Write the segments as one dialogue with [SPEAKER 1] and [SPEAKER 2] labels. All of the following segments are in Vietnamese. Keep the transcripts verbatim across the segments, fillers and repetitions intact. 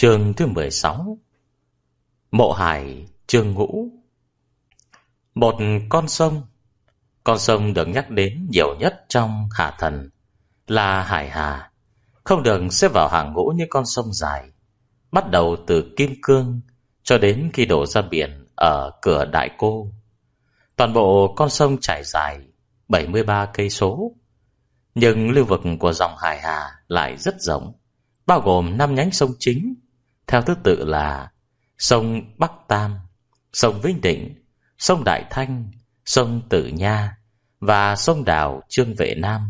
[SPEAKER 1] Chương thứ mười sáu. Mộ Hải chương ngũ. Một con sông. Con sông được nhắc đến nhiều nhất trong Hà Thần là Hải Hà, không được xếp vào hàng ngũ như con sông dài, bắt đầu từ Kim Cương cho đến khi đổ ra biển ở cửa Đại Cô. Toàn bộ con sông trải dài bảy mươi ba cây số, nhưng lưu vực của dòng Hải Hà lại rất rộng, bao gồm năm nhánh sông chính theo thứ tự là sông Bắc Tam, sông Vĩnh Định, sông Đại Thanh, sông Tử Nha và sông Đào Trương Vệ Nam.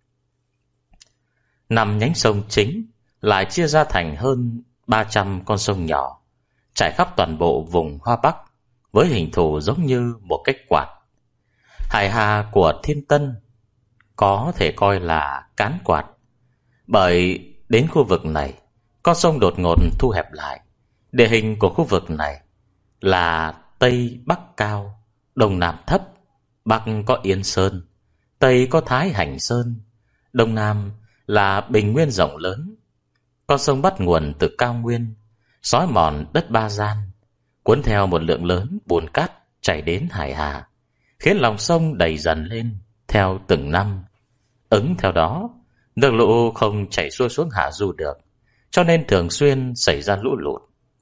[SPEAKER 1] Năm nhánh sông chính lại chia ra thành hơn ba trăm con sông nhỏ, trải khắp toàn bộ vùng Hoa Bắc với hình thù giống như một cái quạt. Hải Hà của Thiên Tân có thể coi là cán quạt, bởi đến khu vực này con sông đột ngột thu hẹp lại. Địa hình của khu vực này là Tây Bắc cao, Đông Nam thấp. Bắc có Yên Sơn, Tây có Thái Hành Sơn, Đông Nam là Bình Nguyên rộng lớn. Con sông bắt nguồn từ cao nguyên, xói mòn đất Ba Gian, cuốn theo một lượng lớn bùn cát chảy đến Hải Hà, khiến lòng sông đầy dần lên theo từng năm. Ứng theo đó, nước lũ không chảy xuôi xuống hạ du được, cho nên thường xuyên xảy ra lũ lụt.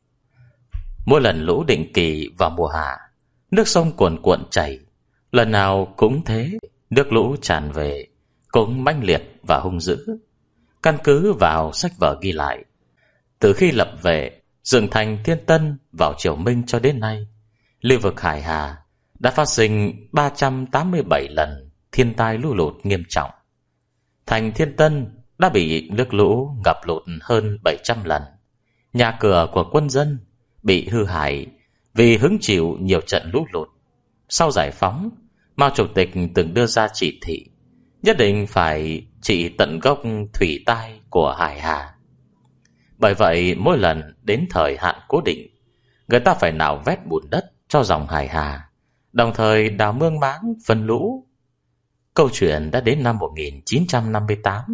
[SPEAKER 1] Mỗi lần lũ định kỳ vào mùa hạ, nước sông cuồn cuộn chảy, lần nào cũng thế. Nước lũ tràn về cũng mãnh liệt và hung dữ. Căn cứ vào sách vở ghi lại, từ khi lập về dựng thành Thiên Tân vào triều Minh cho đến nay, lưu vực Hải Hà đã phát sinh ba trăm tám mươi bảy lần thiên tai lũ lụt nghiêm trọng. Thành Thiên Tân đã bị nước lũ ngập lụt hơn bảy trăm lần. Nhà cửa của quân dân bị hư hại vì hứng chịu nhiều trận lũ lụt. Sau giải phóng, Mao Chủ tịch từng đưa ra chỉ thị nhất định phải trị tận gốc thủy tai của Hải Hà. Bởi vậy mỗi lần đến thời hạn cố định, người ta phải nạo vét bùn đất cho dòng Hải Hà, đồng thời đào mương máng phân lũ. Câu chuyện đã đến năm một nghìn chín trăm năm mươi tám.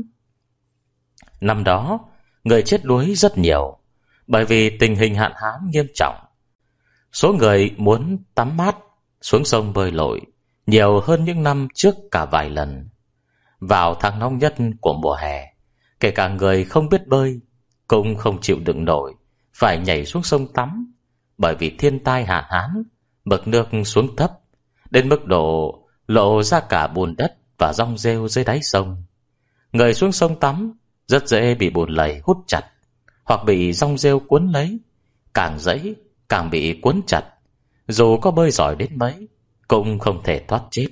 [SPEAKER 1] Năm đó, người chết đuối rất nhiều, bởi vì tình hình hạn hán nghiêm trọng. Số người muốn tắm mát xuống sông bơi lội nhiều hơn những năm trước cả vài lần. Vào tháng nóng nhất của mùa hè, kể cả người không biết bơi cũng không chịu đựng nổi, phải nhảy xuống sông tắm. Bởi vì thiên tai hạn hán, mực nước xuống thấp đến mức độ lộ ra cả bùn đất và rong rêu dưới đáy sông. Người xuống sông tắm rất dễ bị bùn lầy hút chặt, hoặc bị rong rêu cuốn lấy. Càng dãy càng bị cuốn chặt, dù có bơi giỏi đến mấy cũng không thể thoát chết.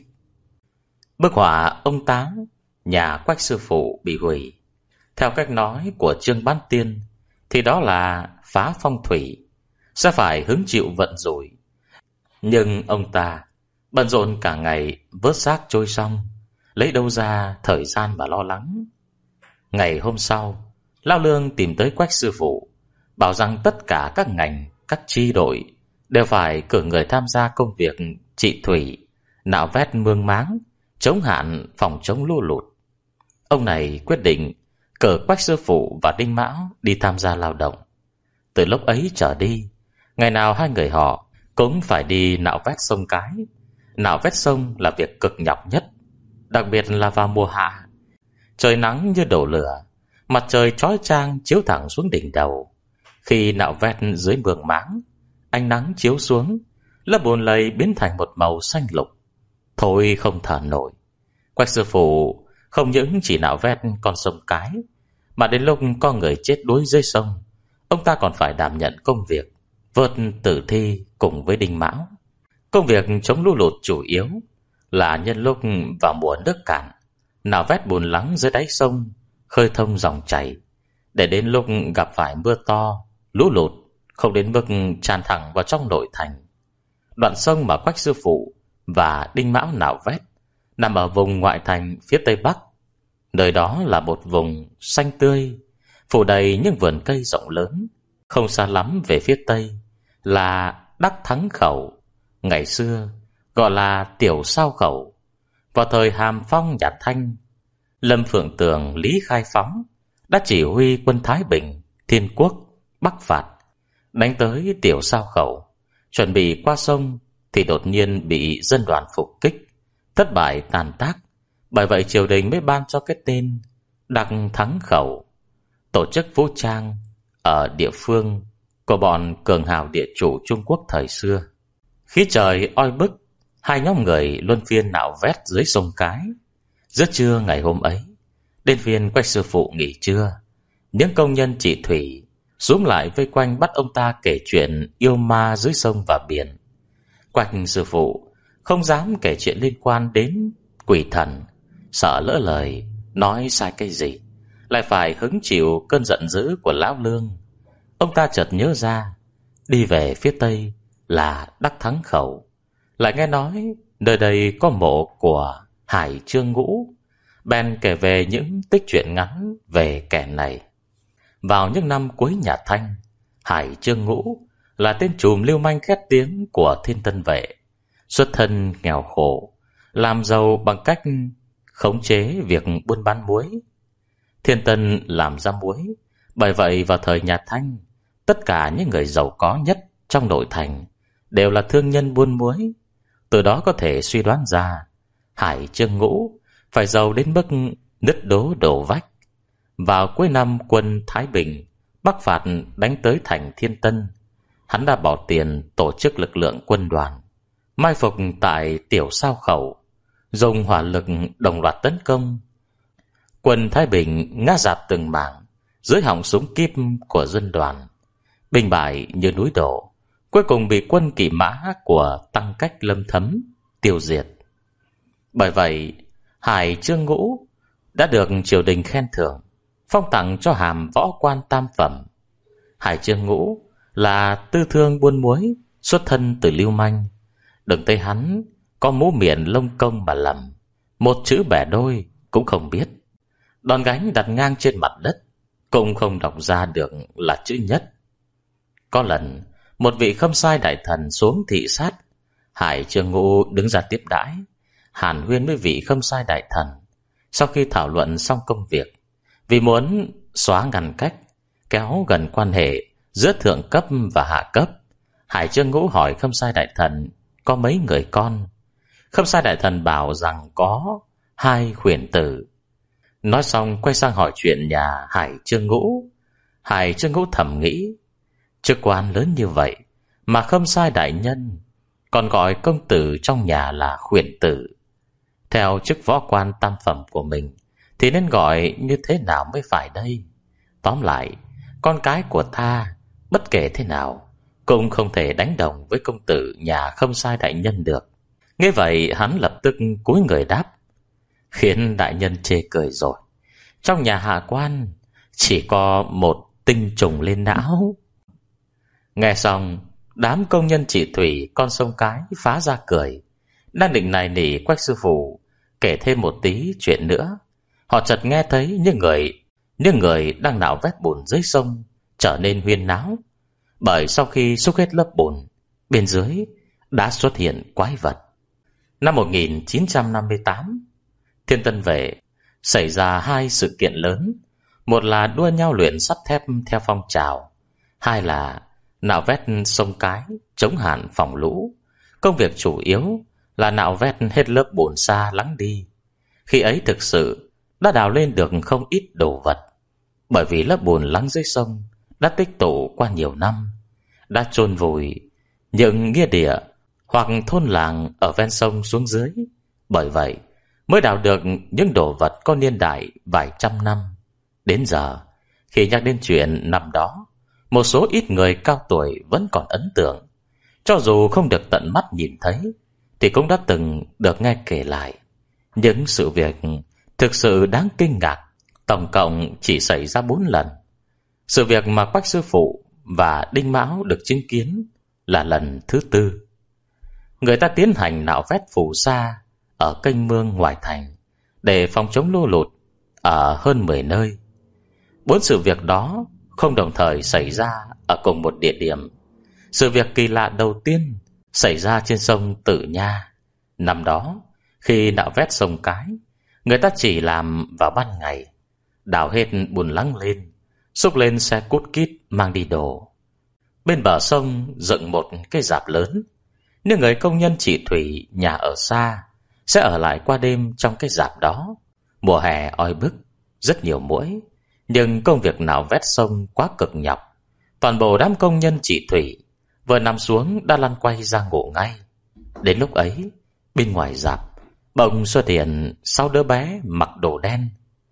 [SPEAKER 1] Bức họa ông Táng nhà Quách sư phụ bị hủy, theo cách nói của Trương Bán Tiên, thì đó là phá phong thủy, sẽ phải hứng chịu vận rủi. Nhưng ông ta bận rộn cả ngày vớt xác trôi sông, lấy đâu ra thời gian mà lo lắng. Ngày hôm sau, Lao Lương tìm tới Quách sư phụ, bảo rằng tất cả các ngành, các chi đội đều phải cử người tham gia công việc trị thủy, nạo vét mương máng, chống hạn, phòng chống lũ lụt. Ông này quyết định cử Quách sư phụ và Đinh Mão đi tham gia lao động. Từ lúc ấy trở đi, ngày nào hai người họ cũng phải đi nạo vét sông Cái. Nạo vét sông là việc cực nhọc nhất, đặc biệt là vào mùa hạ. Trời nắng như đổ lửa, mặt trời chói chang chiếu thẳng xuống đỉnh đầu. Khi nạo vét dưới mương máng, ánh nắng chiếu xuống, lớp bùn lầy biến thành một màu xanh lục, thôi không thở nổi. Quách sư phụ không những chỉ nạo vét con sông Cái, mà đến lúc có người chết đuối dưới sông, ông ta còn phải đảm nhận công việc vớt tử thi cùng với Đinh Mão. Công việc chống lũ lụt chủ yếu là nhân lúc vào mùa nước cạn, nạo vét bùn lắng dưới đáy sông, khơi thông dòng chảy, để đến lúc gặp phải mưa to, lũ lụt không đến mức tràn thẳng vào trong nội thành. Đoạn sông mà Quách sư phụ và Đinh Mão nạo vét nằm ở vùng ngoại thành phía tây bắc. Nơi đó là một vùng xanh tươi, phủ đầy những vườn cây rộng lớn. Không xa lắm về phía tây là Đắc Thắng Khẩu, ngày xưa gọi là Tiểu Sao Khẩu. Vào thời Hàm Phong Nhạt Thanh, Lâm Phượng Tường, Lý Khai Phóng đã chỉ huy quân Thái Bình, Thiên Quốc bắc phạt, đánh tới Tiểu Sao Khẩu, chuẩn bị qua sông thì đột nhiên bị dân đoàn phục kích, thất bại tàn tác. Bởi vậy triều đình mới ban cho cái tên Đặng Thắng Khẩu, tổ chức vũ trang ở địa phương của bọn cường hào địa chủ Trung Quốc thời xưa. Khí trời oi bức, hai nhóm người luân phiên nạo vét dưới sông Cái. Giữa trưa ngày hôm ấy, đến phiên Quách sư phụ nghỉ trưa, những công nhân trị thủy xúm lại vây quanh bắt ông ta kể chuyện yêu ma dưới sông và biển. Quách sư phụ không dám kể chuyện liên quan đến quỷ thần, sợ lỡ lời nói sai cái gì lại phải hứng chịu cơn giận dữ của lão Lương. Ông ta chợt nhớ ra, đi về phía tây là Đắc Thắng Khẩu, lại nghe nói nơi đây có mộ của Hải Trương Ngũ, bèn kể về những tích truyện ngắn về kẻ này. Vào những năm cuối nhà Thanh, Hải Trương Ngũ là tên trùm lưu manh khét tiếng của Thiên Tân Vệ, xuất thân nghèo khổ, làm giàu bằng cách khống chế việc buôn bán muối. Thiên Tân làm ra muối, bởi vậy vào thời nhà Thanh, tất cả những người giàu có nhất trong nội thành đều là thương nhân buôn muối. Từ đó có thể suy đoán ra Hải Trương Ngũ phải giàu đến mức nứt đố đổ vách. Vào cuối năm quân Thái Bình bắc phạt đánh tới thành Thiên Tân, hắn đã bỏ tiền tổ chức lực lượng quân đoàn, mai phục tại Tiểu Sao Khẩu, dùng hỏa lực đồng loạt tấn công. Quân Thái Bình ngã rạp từng mảng dưới họng súng kíp của dân đoàn, binh bại như núi đổ, cuối cùng bị quân kỵ mã của Tăng Cách Lâm Thấm tiêu diệt. Bởi vậy Hải Trương Ngũ đã được triều đình khen thưởng, phong tặng cho hàm võ quan tam phẩm. Hải Trương Ngũ là tư thương buôn muối, xuất thân từ lưu manh. Đừng thấy hắn có mũ miệng lông công mà lầm, một chữ bẻ đôi cũng không biết. Đòn gánh đặt ngang trên mặt đất cũng không đọc ra được là chữ nhất. Có lần một vị khâm sai đại thần xuống thị sát, Hải Trương Ngũ đứng ra tiếp đãi, hàn huyên với vị khâm sai đại thần. Sau khi thảo luận xong công việc, vì muốn xóa ngăn cách, kéo gần quan hệ giữa thượng cấp và hạ cấp, Hải Trương Ngũ hỏi khâm sai đại thần có mấy người con. Khâm sai đại thần bảo rằng có hai khuyển tử. Nói xong quay sang hỏi chuyện nhà Hải Trương Ngũ. Hải Trương Ngũ thầm nghĩ, chức quan lớn như vậy mà khâm sai đại nhân còn gọi công tử trong nhà là khuyển tử. Theo chức võ quan tam phẩm của mình thì nên gọi như thế nào mới phải đây? Tóm lại, con cái của ta bất kể thế nào cũng không thể đánh đồng với công tử nhà khâm sai đại nhân được. Nghe vậy hắn lập tức cúi người đáp, khiến đại nhân chê cười rồi. Trong nhà hạ quan chỉ có một tinh trùng lên não. Nghe xong, đám công nhân trị thủy con sông Cái phá ra cười. Đang định nài nỉ Quách sư phụ kể thêm một tí chuyện nữa, họ chợt nghe thấy những người những người đang nạo vét bùn dưới sông trở nên huyên náo. Bởi sau khi xúc hết lớp bùn, bên dưới đã xuất hiện quái vật. Năm một nghìn chín trăm năm mươi tám, Thiên Tân Vệ xảy ra hai sự kiện lớn. Một là đua nhau luyện sắt thép theo phong trào, hai là nạo vét sông Cái chống hạn phòng lũ. Công việc chủ yếu là nạo vét hết lớp bùn sa lắng đi. Khi ấy thực sự đã đào lên được không ít đồ vật, bởi vì lớp bùn lắng dưới sông đã tích tụ qua nhiều năm, đã chôn vùi những nghĩa địa hoặc thôn làng ở ven sông xuống dưới. Bởi vậy mới đào được những đồ vật có niên đại vài trăm năm. Đến giờ, khi nhắc đến chuyện năm đó, một số ít người cao tuổi vẫn còn ấn tượng. Cho dù không được tận mắt nhìn thấy, thì cũng đã từng được nghe kể lại. Những sự việc thực sự đáng kinh ngạc tổng cộng chỉ xảy ra bốn lần. Sự việc mà Quách sư phụ và Đinh Mão được chứng kiến là lần thứ tư. Người ta tiến hành nạo vét phù sa ở kênh mương ngoài thành để phòng chống lũ lụt ở hơn mười nơi. Bốn sự việc đó không đồng thời xảy ra ở cùng một địa điểm. Sự việc kỳ lạ đầu tiên xảy ra trên sông Tử Nha. Năm đó, khi nạo vét sông Cái, người ta chỉ làm vào ban ngày, đào hết bùn lắng lên, xúc lên xe cút kít mang đi đồ. Bên bờ sông dựng một cái rạp lớn. Nếu người công nhân chị Thủy nhà ở xa sẽ ở lại qua đêm trong cái rạp đó. Mùa hè oi bức, rất nhiều muỗi, nhưng công việc nạo vét sông quá cực nhọc. Toàn bộ đám công nhân chị Thủy vừa nằm xuống đã lăn quay ra ngủ ngay. Đến lúc ấy, bên ngoài rạp bỗng xuất hiện sáu đứa bé mặc đồ đen,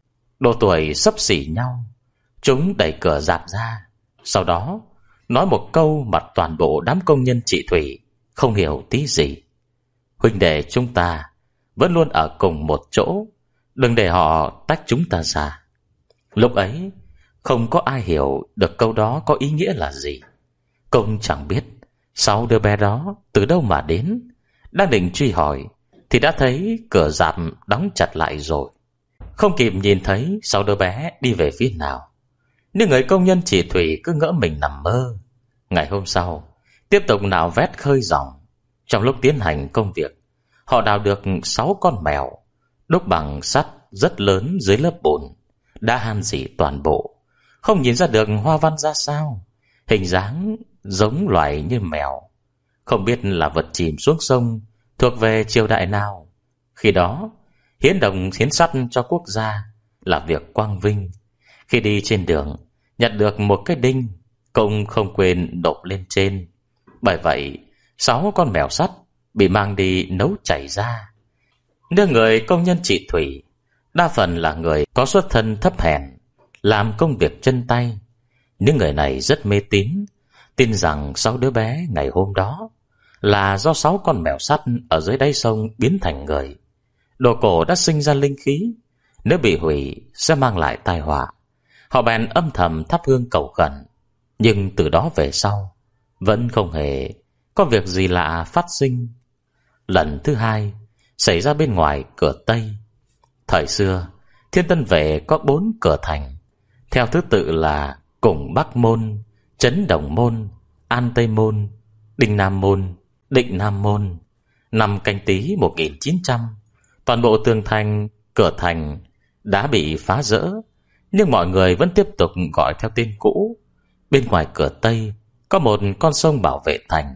[SPEAKER 1] độ tuổi xấp xỉ nhau. Chúng đẩy cửa rạp ra, sau đó nói một câu mà toàn bộ đám công nhân chị Thủy không hiểu tí gì: huynh đệ chúng ta vẫn luôn ở cùng một chỗ, đừng để họ tách chúng ta ra. Lúc ấy không có ai hiểu được câu đó có ý nghĩa là gì. Công chẳng biết sáu đứa bé đó từ đâu mà đến. Đang định truy hỏi thì đã thấy cửa rạp đóng chặt lại rồi. Không kịp nhìn thấy sáu đứa bé đi về phía nào, nhưng người công nhân chị Thủy cứ ngỡ mình nằm mơ. Ngày hôm sau tiếp tục nạo vét khơi dòng. Trong lúc tiến hành công việc, họ đào được sáu con mèo đúc bằng sắt rất lớn dưới lớp bùn, đã han rỉ toàn bộ. Không nhìn ra được hoa văn ra sao, hình dáng giống loài như mèo. Không biết là vật chìm xuống sông thuộc về triều đại nào. Khi đó hiến đồng hiến sắt cho quốc gia là việc quang vinh. Khi đi trên đường nhặt được một cái đinh, cũng không quên nộp lên trên. Bởi vậy sáu con mèo sắt bị mang đi nấu chảy ra. Nếu người công nhân chị Thủy đa phần là người có xuất thân thấp hèn, làm công việc chân tay. Những người này rất mê tín, tin rằng sáu đứa bé ngày hôm đó là do sáu con mèo sắt ở dưới đáy sông biến thành người. Đồ cổ đã sinh ra linh khí, nếu bị hủy sẽ mang lại tai họa. Họ bèn âm thầm thắp hương cầu khẩn. Nhưng từ đó về sau vẫn không hề có việc gì lạ phát sinh. Lần thứ hai xảy ra bên ngoài cửa Tây. Thời xưa Thiên Tân Vệ có bốn cửa thành, theo thứ tự là Củng Bắc Môn, Trấn Đồng Môn, An Tây Môn, Đinh Nam Môn, Định Nam Môn. Năm Canh Tý một nghìn chín trăm, toàn bộ tường thành, cửa thành đã bị phá rỡ, nhưng mọi người vẫn tiếp tục gọi theo tên cũ. Bên ngoài cửa Tây có một con sông bảo vệ thành.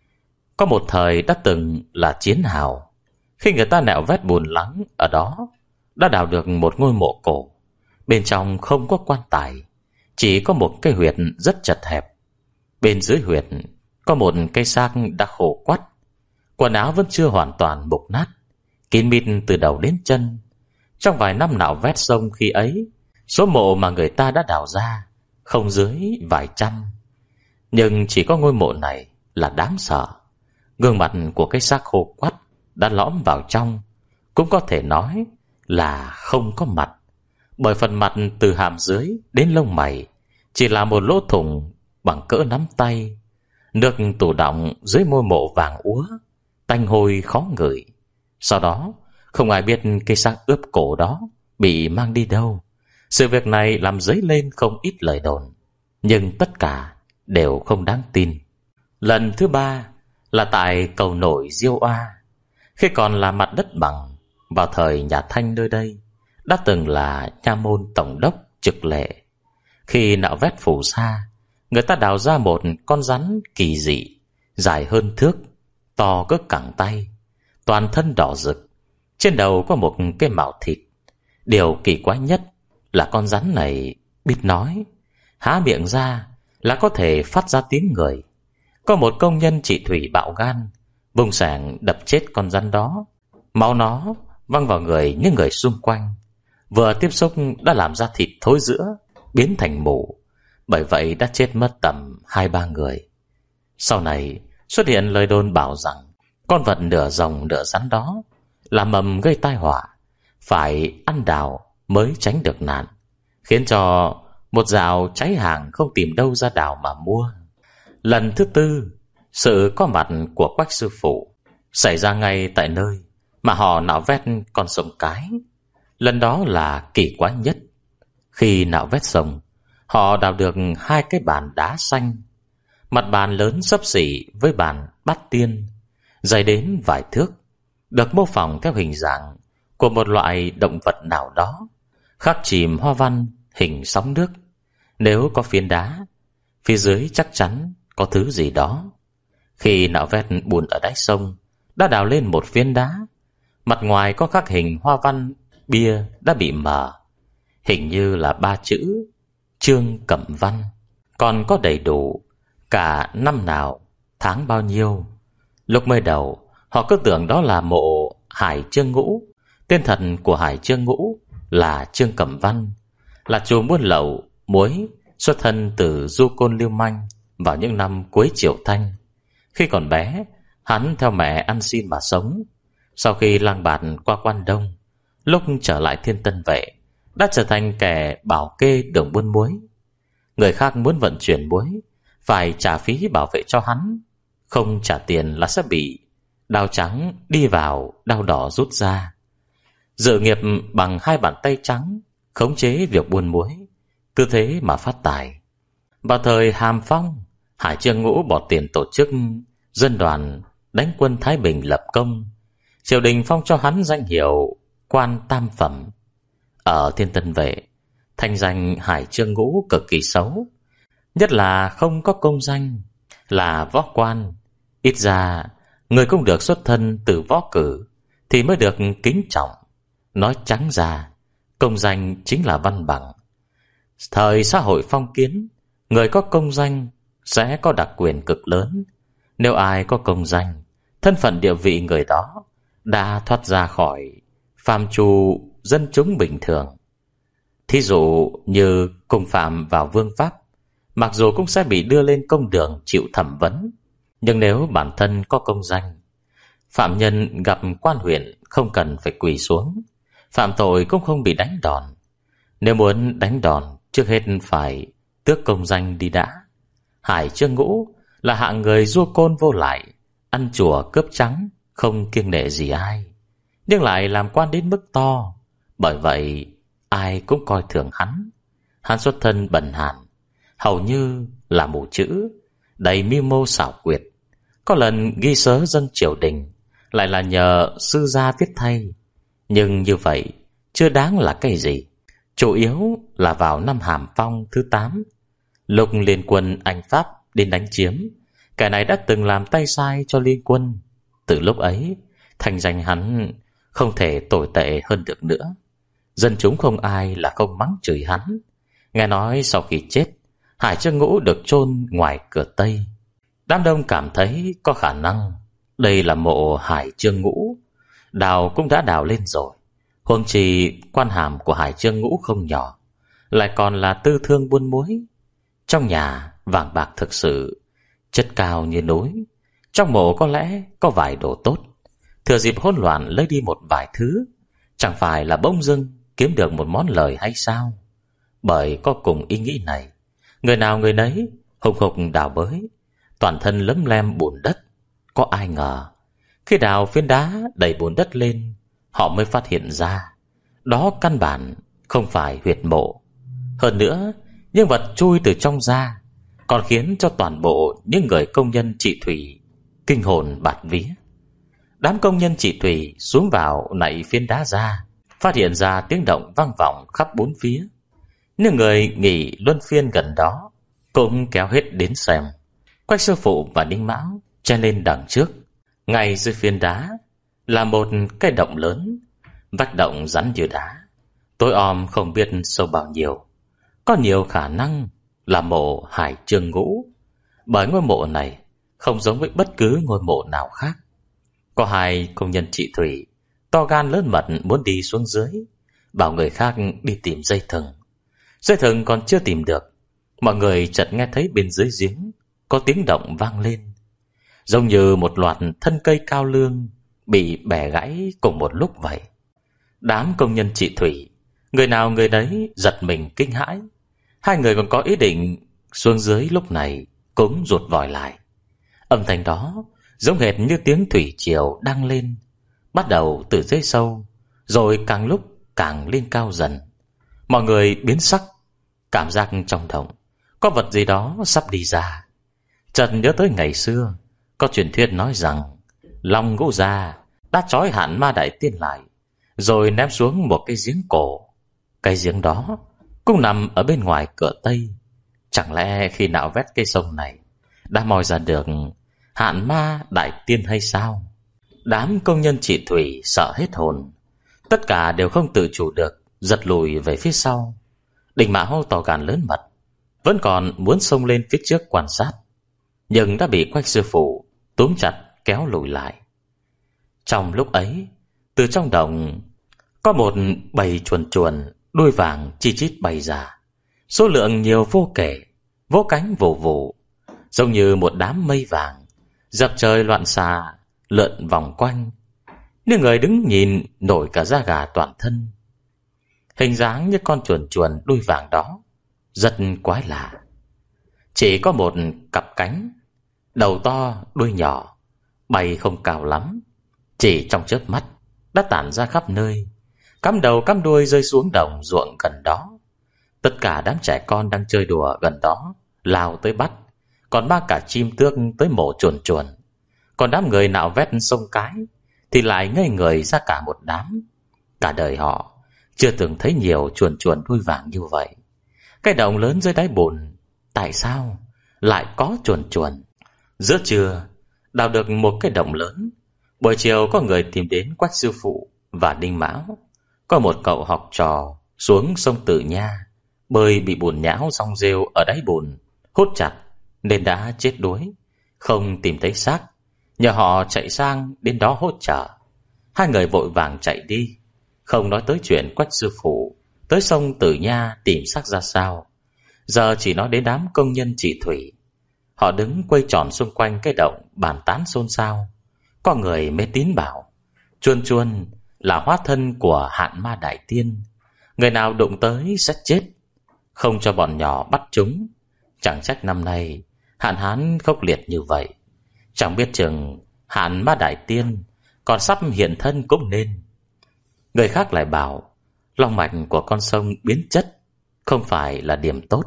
[SPEAKER 1] Có một thời đã từng là chiến hào. Khi người ta nạo vét bùn lắng ở đó, đã đào được một ngôi mộ cổ. Bên trong không có quan tài, chỉ có một cái huyệt rất chật hẹp. Bên dưới huyệt có một cây xác đã khô quắt, quần áo vẫn chưa hoàn toàn mục nát, kín mít từ đầu đến chân. Trong vài năm nạo vét sông khi ấy, số mộ mà người ta đã đào ra không dưới vài trăm. Nhưng chỉ có ngôi mộ này là đáng sợ. Gương mặt của cái xác khô quắt đã lõm vào trong, cũng có thể nói là không có mặt, bởi phần mặt từ hàm dưới đến lông mày chỉ là một lỗ thủng bằng cỡ nắm tay. Nước tủ đọng dưới môi mộ vàng úa, tanh hôi khó ngửi. Sau đó không ai biết cây xác ướp cổ đó bị mang đi đâu. Sự việc này làm dấy lên không ít lời đồn, nhưng tất cả đều không đáng tin. Lần thứ ba là tại cầu nổi Diêu Oa. Khi còn là mặt đất bằng, vào thời nhà Thanh nơi đây đã từng là nha môn tổng đốc trực lệ. Khi nạo vét phù sa, người ta đào ra một con rắn kỳ dị, dài hơn thước, to cỡ cẳng tay, toàn thân đỏ rực, trên đầu có một cái mào thịt. Điều kỳ quái nhất là con rắn này biết nói, há miệng ra là có thể phát ra tiếng người. Có một công nhân chị Thủy bạo gan, vùng sảng đập chết con rắn đó. Máu nó văng vào người những người xung quanh, vừa tiếp xúc đã làm ra thịt thối rữa, biến thành mủ. Bởi vậy đã chết mất tầm hai ba người. Sau này xuất hiện lời đồn bảo rằng con vật nửa rồng nửa rắn đó là mầm gây tai họa, phải ăn đào mới tránh được nạn, khiến cho một dạo cháy hàng không tìm đâu ra đào mà mua. Lần thứ tư, sự có mặt của Quách sư phụ xảy ra ngay tại nơi mà họ nạo vét con sông Cái. Lần đó là kỳ quái nhất. Khi nạo vét sông, họ đào được hai cái bàn đá xanh. Mặt bàn lớn xấp xỉ với bàn bát tiên, dày đến vài thước, được mô phỏng theo hình dạng của một loại động vật nào đó, khắc chìm hoa văn hình sóng nước. Nếu có phiến đá, phía dưới chắc chắn có thứ gì đó. Khi nạo vét bùn ở đáy sông, đã đào lên một phiến đá. Mặt ngoài có khắc hình hoa văn bia đã bị mờ, hình như là ba chữ Trương Cẩm Văn. Còn có đầy đủ cả năm nào, tháng bao nhiêu. Lúc mới đầu họ cứ tưởng đó là mộ Hải Trương Ngũ. Tên thật của Hải Trương Ngũ là Trương Cẩm Văn, là chủ buôn lậu muối, xuất thân từ du côn lưu manh vào những năm cuối Triệu Thanh. Khi còn bé, hắn theo mẹ ăn xin mà sống. Sau khi lang bạt qua Quan Đông, lúc trở lại Thiên Tân Vệ, đã trở thành kẻ bảo kê đường buôn muối. Người khác muốn vận chuyển muối phải trả phí bảo vệ cho hắn, không trả tiền là sẽ bị đao trắng đi vào, đao đỏ rút ra. Dự nghiệp bằng hai bàn tay trắng, khống chế việc buôn muối, cứ thế mà phát tài. Vào thời Hàm Phong, Hải Trương Ngũ bỏ tiền tổ chức dân đoàn đánh quân Thái Bình lập công. Triều đình phong cho hắn danh hiệu quan tam phẩm. Ở Thiên Tân Vệ, thanh danh Hải Trương Ngũ cực kỳ xấu, nhất là không có công danh, là võ quan. Ít ra người cũng được xuất thân từ võ cử thì mới được kính trọng. Nói trắng ra, công danh chính là văn bằng. Thời xã hội phong kiến, người có công danh sẽ có đặc quyền cực lớn. Nếu ai có công danh, thân phận địa vị người đó đã thoát ra khỏi phàm trù dân chúng bình thường. Thí dụ như cùng phạm vào vương pháp, mặc dù cũng sẽ bị đưa lên công đường chịu thẩm vấn, nhưng nếu bản thân có công danh, phạm nhân gặp quan huyện không cần phải quỳ xuống, phạm tội cũng không bị đánh đòn. Nếu muốn đánh đòn, trước hết phải tước công danh đi đã. Hải Trương Ngũ là hạng người du côn vô lại, ăn chùa cướp trắng, không kiêng nể gì ai, nhưng lại làm quan đến mức to. Bởi vậy ai cũng coi thường hắn. Hắn xuất thân bần hàn, hầu như là mù chữ, đầy mưu mô xảo quyệt. Có lần ghi sớ dâng triều đình lại là nhờ sư gia viết thay. Nhưng như vậy chưa đáng là cái gì. Chủ yếu là vào năm Hàm Phong thứ tám, lúc liên quân Anh Pháp đến đánh chiếm, kẻ này đã từng làm tay sai cho liên quân. Từ lúc ấy, thành danh hắn không thể tồi tệ hơn được nữa. Dân chúng không ai là không mắng chửi hắn. Nghe nói sau khi chết, Hải Trương Ngũ được chôn ngoài cửa Tây. Đám đông cảm thấy có khả năng đây là mộ Hải Trương Ngũ. Đào cũng đã đào lên rồi. Huống chi quan hàm của Hải Trương Ngũ không nhỏ, lại còn là tư thương buôn muối. Trong nhà vàng bạc thực sự, chất cao như núi. Trong mộ có lẽ có vài đồ tốt. Thừa dịp hỗn loạn lấy đi một vài thứ, chẳng phải là bỗng dưng kiếm được một món lời hay sao? Bởi có cùng ý nghĩ này, người nào người nấy hùng hục đào bới, toàn thân lấm lem bùn đất. Có ai ngờ khi đào phiến đá đầy bùn đất lên, họ mới phát hiện ra đó căn bản không phải huyệt mộ. Hơn nữa, những vật chui từ trong ra còn khiến cho toàn bộ những người công nhân chị Thủy kinh hồn bạt vía. Đám công nhân chị Thủy xuống vào nạy phiến đá ra, phát hiện ra tiếng động vang vọng khắp bốn phía. Những người nghỉ luân phiên gần đó cũng kéo hết đến xem. Quách sư phụ và Đinh Mão chen lên đằng trước. Ngay dưới phiến đá là một cái động lớn, vách động rắn như đá, tối om không biết sâu bao nhiêu. Có nhiều khả năng là mộ Hải Trương Ngũ, bởi ngôi mộ này không giống với bất cứ ngôi mộ nào khác. Có hai công nhân chị Thủy to gan lớn mật muốn đi xuống dưới, bảo người khác đi tìm dây thừng. Dây thừng còn chưa tìm được, mọi người chợt nghe thấy bên dưới giếng có tiếng động vang lên, giống như một loạt thân cây cao lương bị bẻ gãy cùng một lúc vậy. Đám công nhân chị Thủy, người nào người đấy giật mình kinh hãi. Hai người còn có ý định xuống dưới lúc này cũng rụt vòi lại. Âm thanh đó giống hệt như tiếng thủy triều đang lên, bắt đầu từ dưới sâu, rồi càng lúc càng lên cao dần. Mọi người biến sắc, cảm giác trong động có vật gì đó sắp đi ra. Chợt nhớ tới ngày xưa có truyền thuyết nói rằng Long Ngũ Gia đã trói Hạn Ma Đại Tiên lại, rồi ném xuống một cái giếng cổ. Cái giếng đó cũng nằm ở bên ngoài cửa Tây. Chẳng lẽ khi nạo vét cây sông này đã moi ra được Hạn Ma Đại Tiên hay sao? Đám công nhân chị Thủy sợ hết hồn. Tất cả đều không tự chủ được, giật lùi về phía sau. Đinh Mã hô to gan lớn mật, vẫn còn muốn xông lên phía trước quan sát, nhưng đã bị Quách sư phụ túm chặt kéo lùi lại. Trong lúc ấy, từ trong đồng có một bầy chuồn chuồn đuôi vàng chi chít bay ra, số lượng nhiều vô kể, vỗ cánh vù vù, giống như một đám mây vàng dập trời loạn xạ lượn vòng quanh. Nếu người đứng nhìn nổi cả da gà toàn thân. Hình dáng như con chuồn chuồn đuôi vàng đó rất quái lạ. Chỉ có một cặp cánh, đầu to đuôi nhỏ, bay không cao lắm, chỉ trong chớp mắt đã tản ra khắp nơi, cắm đầu cắm đuôi rơi xuống đồng ruộng gần đó. Tất cả đám trẻ con đang chơi đùa gần đó lao tới bắt, còn ba cả chim tước tới mổ chuồn chuồn. Còn đám người nạo vét sông cái thì lại ngây người ra cả một đám. Cả đời họ chưa từng thấy nhiều chuồn chuồn đuôi vàng như vậy. Cái đồng lớn dưới đáy bùn, tại sao lại có chuồn chuồn? Giữa trưa đào được một cái đồng lớn. Buổi chiều có người tìm đến Quách sư phụ và Đinh Mão. Có một cậu học trò xuống sông Tử Nha, bơi bị bùn nhão song rêu ở đáy bùn hút chặt nên đã chết đuối, không tìm thấy xác. Nhờ họ chạy sang đến đó hỗ trợ. Hai người vội vàng chạy đi, không nói tới chuyện Quách sư phụ tới sông Tử Nha tìm xác ra sao. Giờ chỉ nói đến đám công nhân chị Thủy. Họ đứng quay tròn xung quanh cái động bàn tán xôn xao. Có người mê tín bảo chuồn chuồn là hóa thân của Hạn Ma Đại Tiên, người nào đụng tới sẽ chết, không cho bọn nhỏ bắt chúng. Chẳng trách năm nay hạn hán khốc liệt như vậy. Chẳng biết chừng Hạn Ma Đại Tiên còn sắp hiện thân cũng nên. Người khác lại bảo long mạch của con sông biến chất không phải là điểm tốt.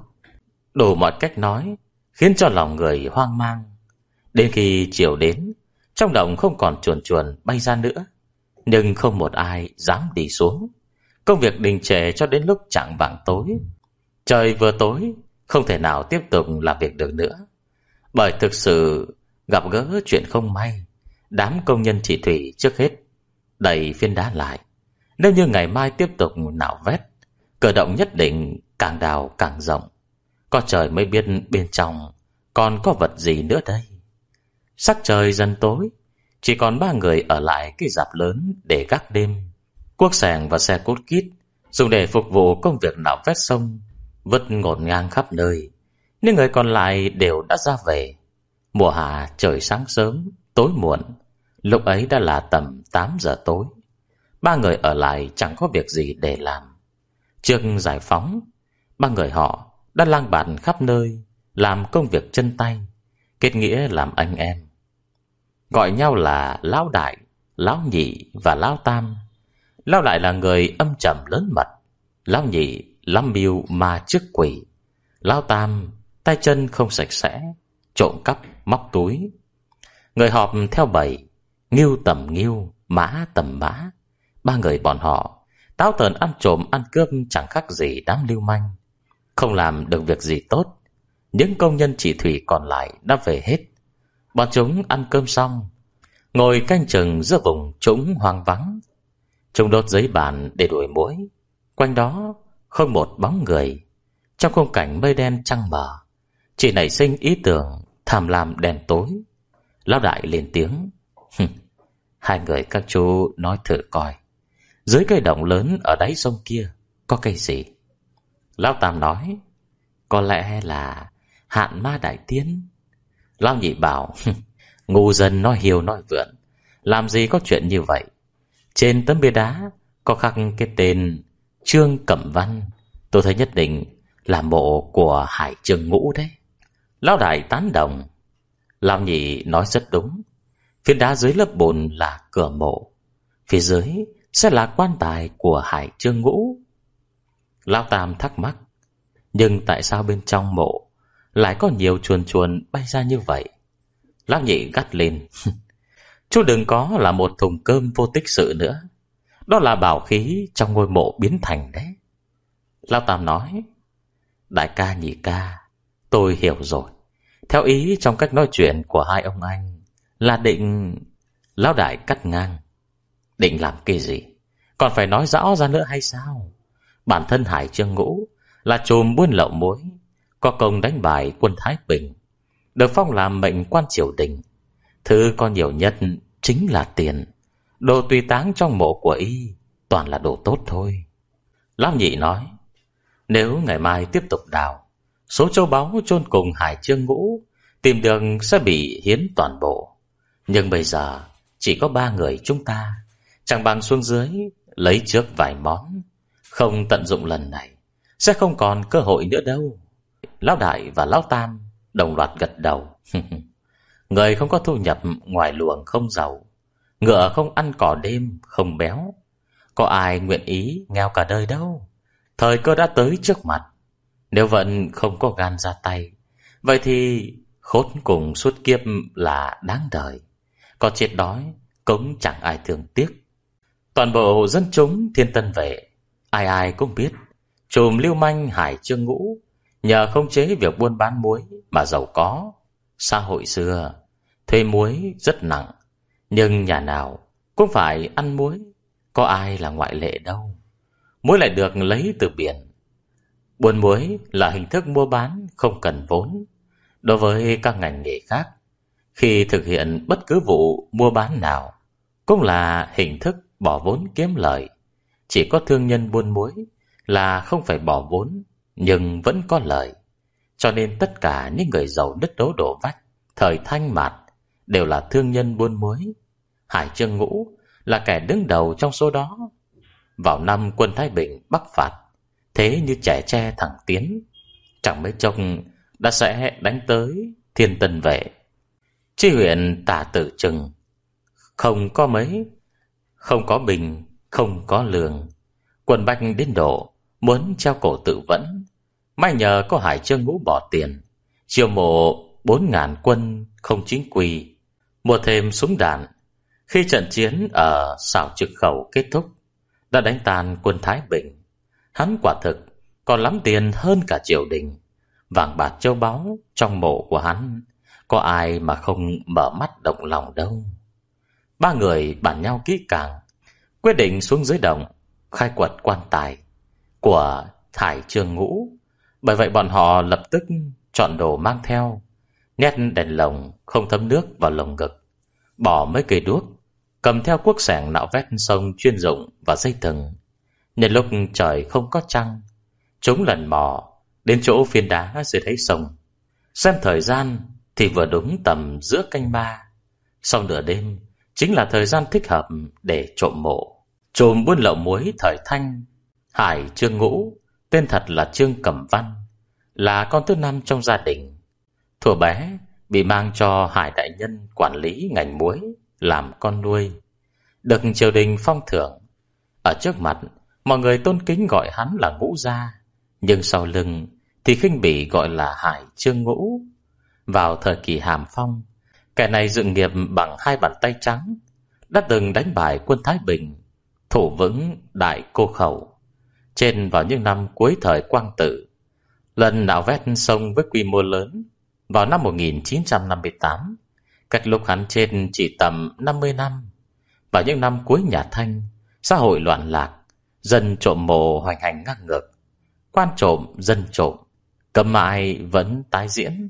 [SPEAKER 1] Đủ mọi cách nói khiến cho lòng người hoang mang. Đến khi chiều đến, trong động không còn chuồn chuồn bay ra nữa, nhưng không một ai dám đi xuống. Công việc đình trệ cho đến lúc chạng vạng tối. Trời vừa tối, không thể nào tiếp tục làm việc được nữa. Bởi thực sự gặp gỡ chuyện không may. Đám công nhân chị Thủy trước hết đẩy phiến đá lại. Nếu như ngày mai tiếp tục nạo vét, cửa động nhất định càng đào càng rộng. Có trời mới biết bên trong còn có vật gì nữa đây. Sắc trời dần tối, chỉ còn ba người ở lại cái rạp lớn để gác đêm. Cuốc xẻng và xe cốt kít dùng để phục vụ công việc nạo vét sông vứt ngổn ngang khắp nơi. Những người còn lại đều đã ra về. Mùa hạ trời sáng sớm, tối muộn. Lúc ấy đã là tầm tám giờ tối. Ba người ở lại chẳng có việc gì để làm. Trước giải phóng, ba người họ đã lang bạt khắp nơi, làm công việc chân tay, kết nghĩa làm anh em. Gọi nhau là Lão Đại, Lão Nhị và Lão Tam. Lão Đại là người âm trầm lớn mật, Lão Nhị lắm mưu ma trước quỷ, Lão Tam tay chân không sạch sẽ, trộm cắp móc túi. Người họp theo bầy, nghiêu tầm nghiêu, mã tầm mã. Ba người bọn họ táo tợn ăn trộm ăn cướp chẳng khác gì đám lưu manh, không làm được việc gì tốt. Những công nhân chị Thủy còn lại đã về hết. Bọn chúng ăn cơm xong, ngồi canh chừng giữa vùng trũng hoang vắng. Chúng đốt giấy bàn để đuổi muỗi. Quanh đó không một bóng người. Trong khung cảnh mây đen trăng mờ, chỉ nảy sinh ý tưởng tham lam đen tối. Lão Đại lên tiếng: hai người các chú nói thử coi, dưới cây động lớn ở đáy sông kia có cây gì? Lão Tam nói: có lẽ là Hạn Ma Đại Tiên. Lão Nhị bảo: ngu dân nói hiêu nói vượn, làm gì có chuyện như vậy. Trên tấm bia đá có khắc cái tên Trương Cẩm Văn, tôi thấy nhất định là mộ của Hải Trương Ngũ đấy. Lão Đại tán đồng. Lão Nhị nói rất đúng. Phiến đá dưới lớp bùn là cửa mộ, phía dưới sẽ là quan tài của Hải Trương Ngũ. Lão Tam thắc mắc: nhưng tại sao bên trong mộ lại có nhiều chuồn chuồn bay ra như vậy? Lão Nhị gắt lên: chú đừng có là một thùng cơm vô tích sự nữa. Đó là bảo khí trong ngôi mộ biến thành đấy. Lão Tam nói: đại ca nhị ca, Tôi hiểu rồi. Theo ý trong cách nói chuyện của hai ông anh là định... Lão đại cắt ngang. Định làm cái gì? Còn phải nói rõ ra nữa hay sao? Bản thân Hải Chương Ngũ là trùm buôn lậu muối, có công đánh bại quân Thái Bình, được phong làm mệnh quan triều đình. Thứ có nhiều nhất chính là tiền. Đồ tùy táng trong mộ của y toàn là đồ tốt thôi. Lão nhị nói, nếu ngày mai tiếp tục đào, số châu báu chôn cùng Hải Chương Ngũ tìm được sẽ bị hiến toàn bộ. Nhưng bây giờ chỉ có ba người chúng ta, chẳng bằng xuống dưới lấy trước vài món. Không tận dụng lần này sẽ không còn cơ hội nữa đâu. Lão đại và lão tam đồng loạt gật đầu. Người không có thu nhập ngoài luồng không giàu, ngựa không ăn cỏ đêm không béo. Có ai nguyện ý nghèo cả đời đâu. Thời cơ đã tới trước mặt, nếu vẫn không có gan ra tay, vậy thì khốn cùng suốt kiếp là đáng đời. Có chết đói cũng chẳng ai thương tiếc. Toàn bộ dân chúng Thiên Tân Vệ, ai ai cũng biết trùm lưu manh Hải Chương Ngũ nhờ khống chế việc buôn bán muối mà giàu có. Xã hội xưa thuê muối rất nặng, nhưng nhà nào cũng phải ăn muối, có ai là ngoại lệ đâu. Muối lại được lấy từ biển. Buôn muối là hình thức mua bán không cần vốn. Đối với các ngành nghề khác, khi thực hiện bất cứ vụ mua bán nào cũng là hình thức bỏ vốn kiếm lợi. Chỉ có thương nhân buôn muối là không phải bỏ vốn nhưng vẫn có lợi. Cho nên tất cả những người giàu đất đố đổ vách thời Thanh Mạt đều là thương nhân buôn muối. Hải Chương Ngũ là kẻ đứng đầu trong số đó. Vào năm quân Thái Bình bắc phạt, thế như trẻ tre thẳng tiến, chẳng mấy chốc đã sẽ đánh tới Thiên Tân Vệ. Chi huyện Tả Tử Trừng không có mấy, không có bình, không có lường. Quần bách đến độ muốn treo cổ tự vẫn. May nhờ có Hải Chương Ngũ bỏ tiền chiêu mộ bốn ngàn quân không chính quy, mua thêm súng đạn. Khi trận chiến ở Sảo Trực Khẩu kết thúc, đã đánh tan quân Thái Bình. Hắn quả thực còn lắm tiền hơn cả triều đình. Vàng bạc châu báu trong mộ của hắn, có ai mà không mở mắt động lòng đâu. Ba người bàn nhau kỹ càng, quyết định xuống dưới đồng khai quật quan tài của Hải Chương Ngũ. Bởi vậy bọn họ lập tức chọn đồ mang theo, nhét đèn lồng không thấm nước vào lồng ngực, bỏ mấy cây đuốc, cầm theo cuốc xẻng nạo vét sông chuyên dụng và dây thừng. Nhân lúc trời không có trăng, chúng lần mò đến chỗ phiến đá dưới đáy sông. Xem thời gian thì vừa đúng tầm giữa canh ba. Sau nửa đêm chính là thời gian thích hợp để trộm mộ. Trùm buôn lậu muối thời Thanh Hải Chương Ngũ, tên thật là Trương Cẩm Văn, là con thứ năm trong gia đình. Thuở bé bị mang cho Hải đại nhân quản lý ngành muối làm con nuôi, được triều đình phong thưởng. Ở trước mặt mọi người tôn kính gọi hắn là Ngũ gia, nhưng sau lưng thì khinh bỉ gọi là Hải Chương Ngũ. Vào thời kỳ Hàm Phong, kẻ này dựng nghiệp bằng hai bàn tay trắng, đã từng đánh bại quân Thái Bình, thủ vững Đại Cô Khẩu. Trên vào những năm cuối thời Quang Tự, lần nạo vét sông với quy mô lớn vào năm một nghìn chín trăm năm mươi tám, cách lúc hắn trên chỉ tầm năm mươi năm. Vào những năm cuối nhà Thanh, xã hội loạn lạc, dân trộm mộ hoành hành ngang ngược, quan trộm dân trộm, cấm mại vẫn tái diễn.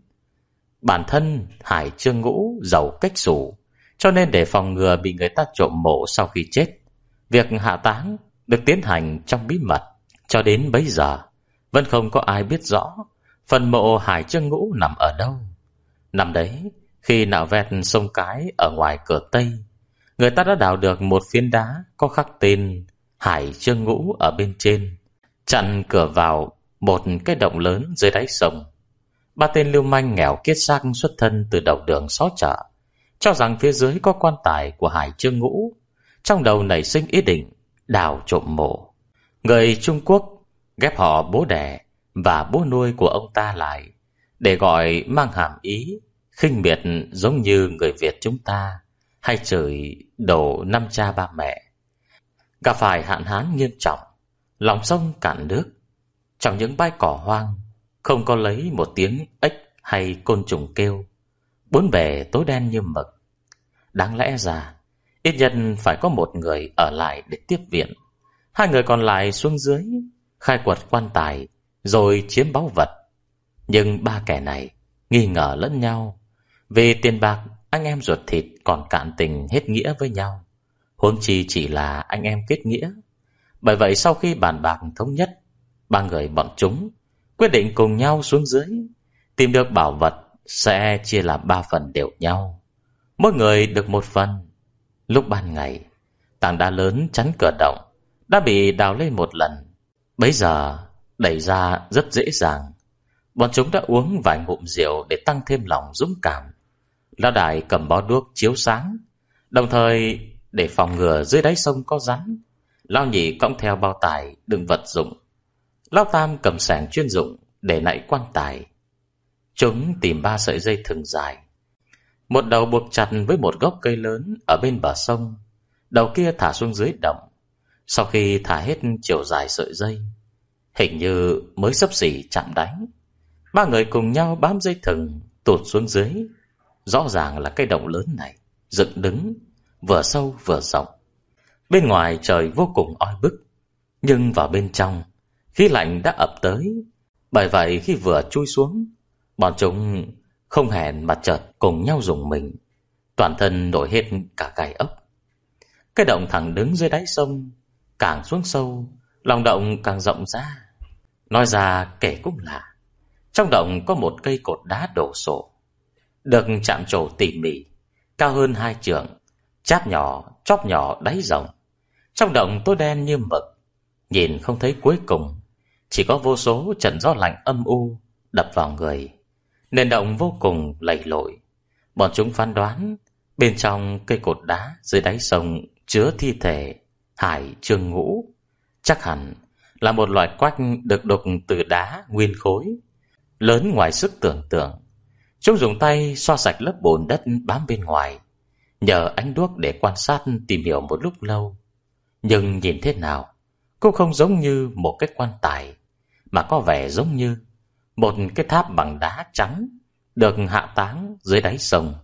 [SPEAKER 1] Bản thân Hải Chương Ngũ giàu cách xù, cho nên để phòng ngừa bị người ta trộm mộ sau khi chết, việc hạ táng được tiến hành trong bí mật. Cho đến bấy giờ vẫn không có ai biết rõ phần mộ Hải Chương Ngũ nằm ở đâu. Năm đấy, khi nạo vét sông Cái ở ngoài cửa Tây, người ta đã đào được một phiến đá có khắc tên Hải Chương Ngũ ở bên trên, chặn cửa vào một cái động lớn dưới đáy sông. Ba tên lưu manh nghèo kiết xác xuất thân từ đầu đường xó chợ, cho rằng phía dưới có quan tài của Hải Chương Ngũ, trong đầu nảy sinh ý định đào trộm mộ. Người Trung Quốc ghép họ bố đẻ và bố nuôi của ông ta lại, để gọi mang hàm ý khinh miệt, giống như người Việt chúng ta hay chửi đổ năm cha ba mẹ. Gặp phải hạn hán nghiêm trọng, lòng sông cạn nước, trong những bãi cỏ hoang, không có lấy một tiếng ếch hay côn trùng kêu. Bốn bề tối đen như mực. Đáng lẽ ra ít nhất phải có một người ở lại để tiếp viện. Hai người còn lại xuống dưới khai quật quan tài rồi chiếm báu vật. Nhưng ba kẻ này nghi ngờ lẫn nhau. Vì tiền bạc, anh em ruột thịt còn cạn tình hết nghĩa với nhau, huống chi chỉ là anh em kết nghĩa. Bởi vậy sau khi bàn bạc thống nhất, ba người bọn chúng quyết định cùng nhau xuống dưới, tìm được bảo vật sẽ chia làm ba phần đều nhau, mỗi người được một phần. Lúc ban ngày, tảng đá lớn chắn cửa động đã bị đào lên một lần, bấy giờ đẩy ra rất dễ dàng. Bọn chúng đã uống vài ngụm rượu để tăng thêm lòng dũng cảm. Lão đại cầm bó đuốc chiếu sáng, đồng thời để phòng ngừa dưới đáy sông có rắn, lão nhị cõng theo bao tải đựng vật dụng. Lão tam cầm xẻng chuyên dụng để nạy quan tài. Chúng tìm ba sợi dây thừng dài, một đầu buộc chặt với một gốc cây lớn ở bên bờ sông, đầu kia thả xuống dưới động. Sau khi thả hết chiều dài sợi dây, hình như mới xấp xỉ chạm đáy, ba người cùng nhau bám dây thừng tụt xuống dưới. Rõ ràng là cái động lớn này dựng đứng vừa sâu vừa rộng. Bên ngoài trời vô cùng oi bức, nhưng vào bên trong khí lạnh đã ập tới. Bởi vậy khi vừa chui xuống, bọn chúng không hẹn mà chợt cùng nhau rùng mình, toàn thân nổi hết cả gai ốc. Cái động thẳng đứng dưới đáy sông, càng xuống sâu, lòng động càng rộng ra. Nói ra kể cũng lạ, trong động có một cây cột đá đổ sộ, được chạm trổ tỉ mỉ, cao hơn hai trượng, cháp nhỏ, chóp nhỏ, đáy rộng. Trong động tối đen như mực, nhìn không thấy cuối cùng, chỉ có vô số trận gió lạnh âm u đập vào người. Nền động vô cùng lầy lội. Bọn chúng phán đoán bên trong cây cột đá dưới đáy sông chứa thi thể Hải Trương Ngũ, chắc hẳn là một loại quách được đục từ đá nguyên khối, lớn ngoài sức tưởng tượng. Chúng dùng tay xoa sạch lớp bùn đất bám bên ngoài, nhờ ánh đuốc để quan sát tìm hiểu một lúc lâu. Nhưng nhìn thế nào cũng không giống như một cái quan tài, mà có vẻ giống như một cái tháp bằng đá trắng được hạ táng dưới đáy sông.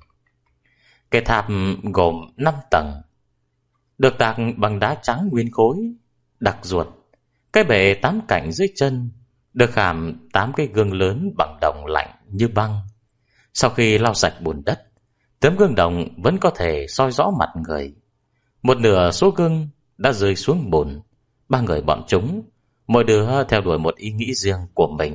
[SPEAKER 1] Cái tháp gồm năm tầng, được tạc bằng đá trắng nguyên khối, đặc ruột. Cái bệ tám cạnh dưới chân được khảm tám cái gương lớn bằng đồng lạnh như băng. Sau khi lau sạch bùn đất, tấm gương đồng vẫn có thể soi rõ mặt người. Một nửa số gương đã rơi xuống bùn. Ba người bọn chúng mỗi đứa theo đuổi một ý nghĩ riêng của mình.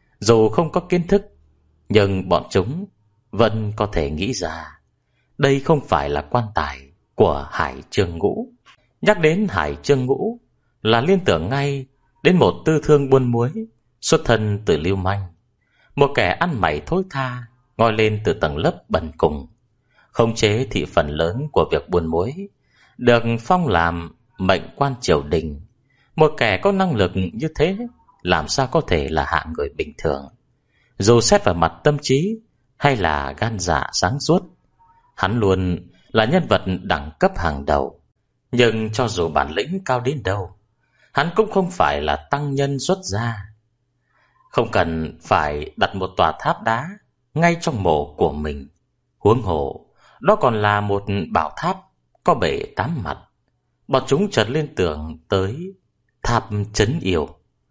[SPEAKER 1] Dù không có kiến thức, nhưng bọn chúng vẫn có thể nghĩ ra đây không phải là quan tài của Hải Trương Ngũ. Nhắc đến Hải Trương Ngũ là liên tưởng ngay đến một tư thương buôn muối xuất thân từ lưu manh, một kẻ ăn mày thối tha ngoi lên từ tầng lớp bần cùng, khống chế thị phần lớn của việc buôn muối, được phong làm mệnh quan triều đình. Một kẻ có năng lực như thế làm sao có thể là hạng người bình thường. Dù xét vào mặt tâm trí hay là gan dạ sáng suốt, hắn luôn là nhân vật đẳng cấp hàng đầu. Nhưng cho dù bản lĩnh cao đến đâu, hắn cũng không phải là tăng nhân xuất gia. Không cần phải đặt một tòa tháp đá ngay trong mộ của mình. Huống hồ đó còn là một bảo tháp có bể tám mặt. Bọn chúng chợt liên tưởng tới tháp Trấn Yêu.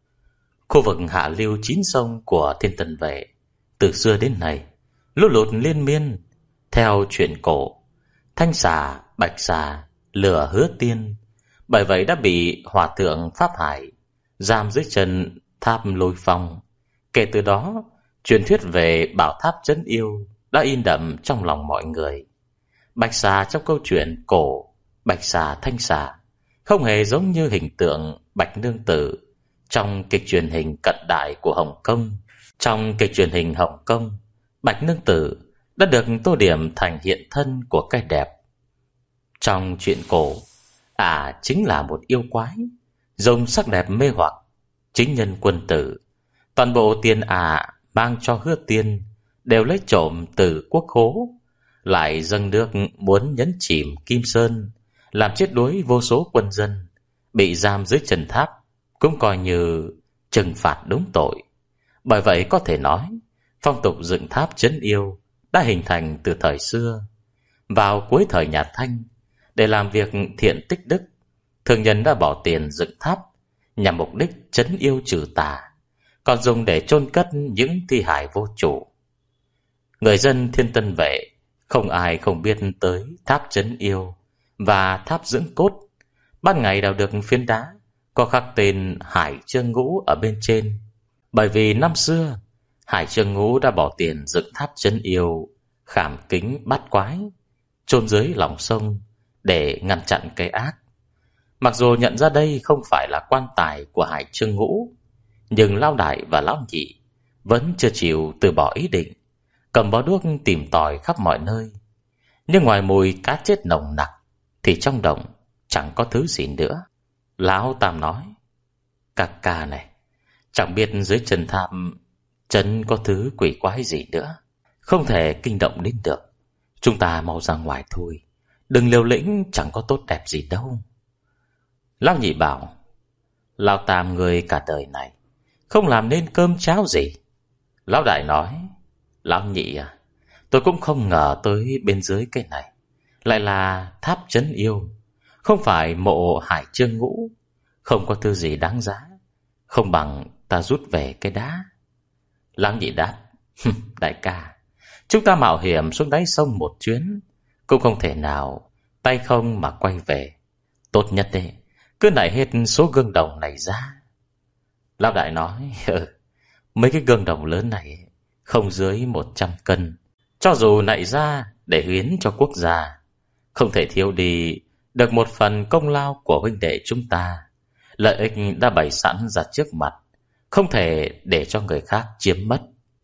[SPEAKER 1] Khu vực hạ lưu chín sông của Thiên Tần Vệ từ xưa đến nay lũ lụt liên miên. Theo chuyện cổ, Thanh Xà, Bạch Xà lừa Hứa Tiên, bởi vậy đã bị hòa thượng Pháp Hải giam dưới chân tháp Lôi Phong. Kể từ đó, truyền thuyết về bảo tháp Trấn Yêu đã in đậm trong lòng mọi người. Bạch Xà trong câu chuyện cổ Bạch Xà Thanh Xà không hề giống như hình tượng Bạch Nương Tử trong kịch truyền hình cận đại của Hồng Kông. Trong kịch truyền hình Hồng Kông, Bạch Nương Tử đã được tô điểm thành hiện thân của cái đẹp. Trong chuyện cổ, ả à, chính là một yêu quái dùng sắc đẹp mê hoặc chính nhân quân tử. Toàn bộ tiền ả à mang cho Hứa Tiên đều lấy trộm từ quốc khố, lại dâng nước muốn nhấn chìm Kim Sơn, làm chết đuối vô số quân dân bị giam dưới trần tháp, cũng coi như trừng phạt đúng tội. Bởi vậy có thể nói, phong tục dựng tháp trấn yêu đã hình thành từ thời xưa. Vào cuối thời nhà Thanh, để làm việc thiện tích đức, thương nhân đã bỏ tiền dựng tháp nhằm mục đích trấn yêu trừ tà, còn dùng để chôn cất những thi hài vô chủ. Người dân Thiên Tân Vệ không ai không biết tới tháp trấn yêu và tháp dưỡng cốt. Ban ngày đào được phiến đá có khắc tên Hải Trương Ngũ ở bên trên, bởi vì năm xưa Hải Trương Ngũ đã bỏ tiền dựng tháp trấn yêu khảm kính bát quái chôn dưới lòng sông để ngăn chặn cái ác. Mặc dù nhận ra đây không phải là quan tài của Hải Trương Ngũ, nhưng Lão Đại và Lão Nhị vẫn chưa chịu từ bỏ ý định, cầm bó đuốc tìm tòi khắp mọi nơi. Nhưng ngoài mùi cá chết nồng nặc thì trong động chẳng có thứ gì nữa. Lão Tam nói: "Các ca này, chẳng biết dưới chân tháp chân có thứ quỷ quái gì nữa, không thể kinh động đến được. Chúng ta mau ra ngoài thôi, đừng liều lĩnh, chẳng có tốt đẹp gì đâu." Lão Nhị bảo: "Lão Tam người cả đời này không làm nên cơm cháo gì." Lão Đại nói: "Lão Nhị à, tôi cũng không ngờ tới bên dưới cái này lại là tháp trấn yêu, không phải mộ Hải Trương Ngũ, không có thứ gì đáng giá, không bằng ta rút về cái đá." Lão Nhị đáp: "Đại ca, chúng ta mạo hiểm xuống đáy sông một chuyến cũng không thể nào tay không mà quay về. Tốt nhất đấy, cứ nảy hết số gương đồng này ra." Lão Đại nói: ừ, "Mấy cái gương đồng lớn này không dưới một trăm cân, cho dù nảy ra để hiến cho quốc gia, không thể thiếu đi được một phần công lao của huynh đệ chúng ta. Lợi ích đã bày sẵn ra trước mặt, không thể để cho người khác chiếm mất."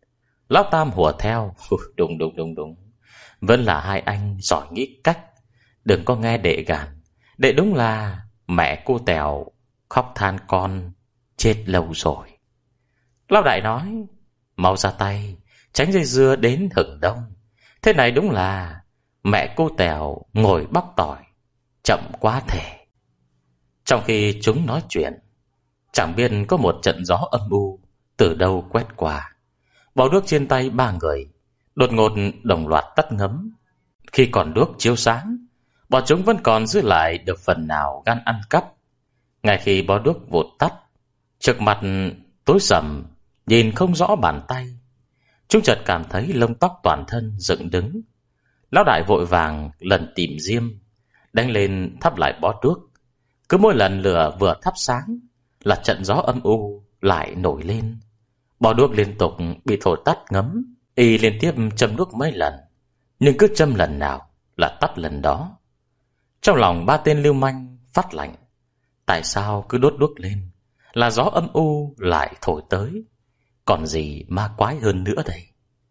[SPEAKER 1] Lão Tam hùa theo: Đúng đúng đúng đúng, vẫn là hai anh giỏi nghĩ cách, đừng có nghe đệ gàn. Đệ đúng là mẹ cô Tèo khóc than con chết lâu rồi. Lão Đại nói: "Mau ra tay, tránh dây dưa đến hừng đông. Thế này đúng là mẹ cô Tèo ngồi bóc tỏi, chậm quá thể." Trong khi chúng nói chuyện, chẳng biết có một trận gió âm u từ đâu quét qua. Bó đuốc trên tay ba người đột ngột đồng loạt tắt ngấm. Khi còn đuốc chiếu sáng, bọn chúng vẫn còn giữ lại được phần nào gan ăn cắp. Ngay khi bó đuốc vụt tắt, trước mặt tối sầm, nhìn không rõ bàn tay, chúng chợt cảm thấy lông tóc toàn thân dựng đứng. Lão Đại vội vàng lần tìm diêm, đánh lên thắp lại bó đuốc. Cứ mỗi lần lửa vừa thắp sáng là trận gió âm u lại nổi lên. Bó đuốc liên tục bị thổi tắt ngấm. Y liên tiếp châm đuốc mấy lần, nhưng cứ châm lần nào là tắt lần đó. Trong lòng ba tên lưu manh phát lạnh. Tại sao cứ đốt đuốc lên là gió âm u lại thổi tới? Còn gì ma quái hơn nữa đây?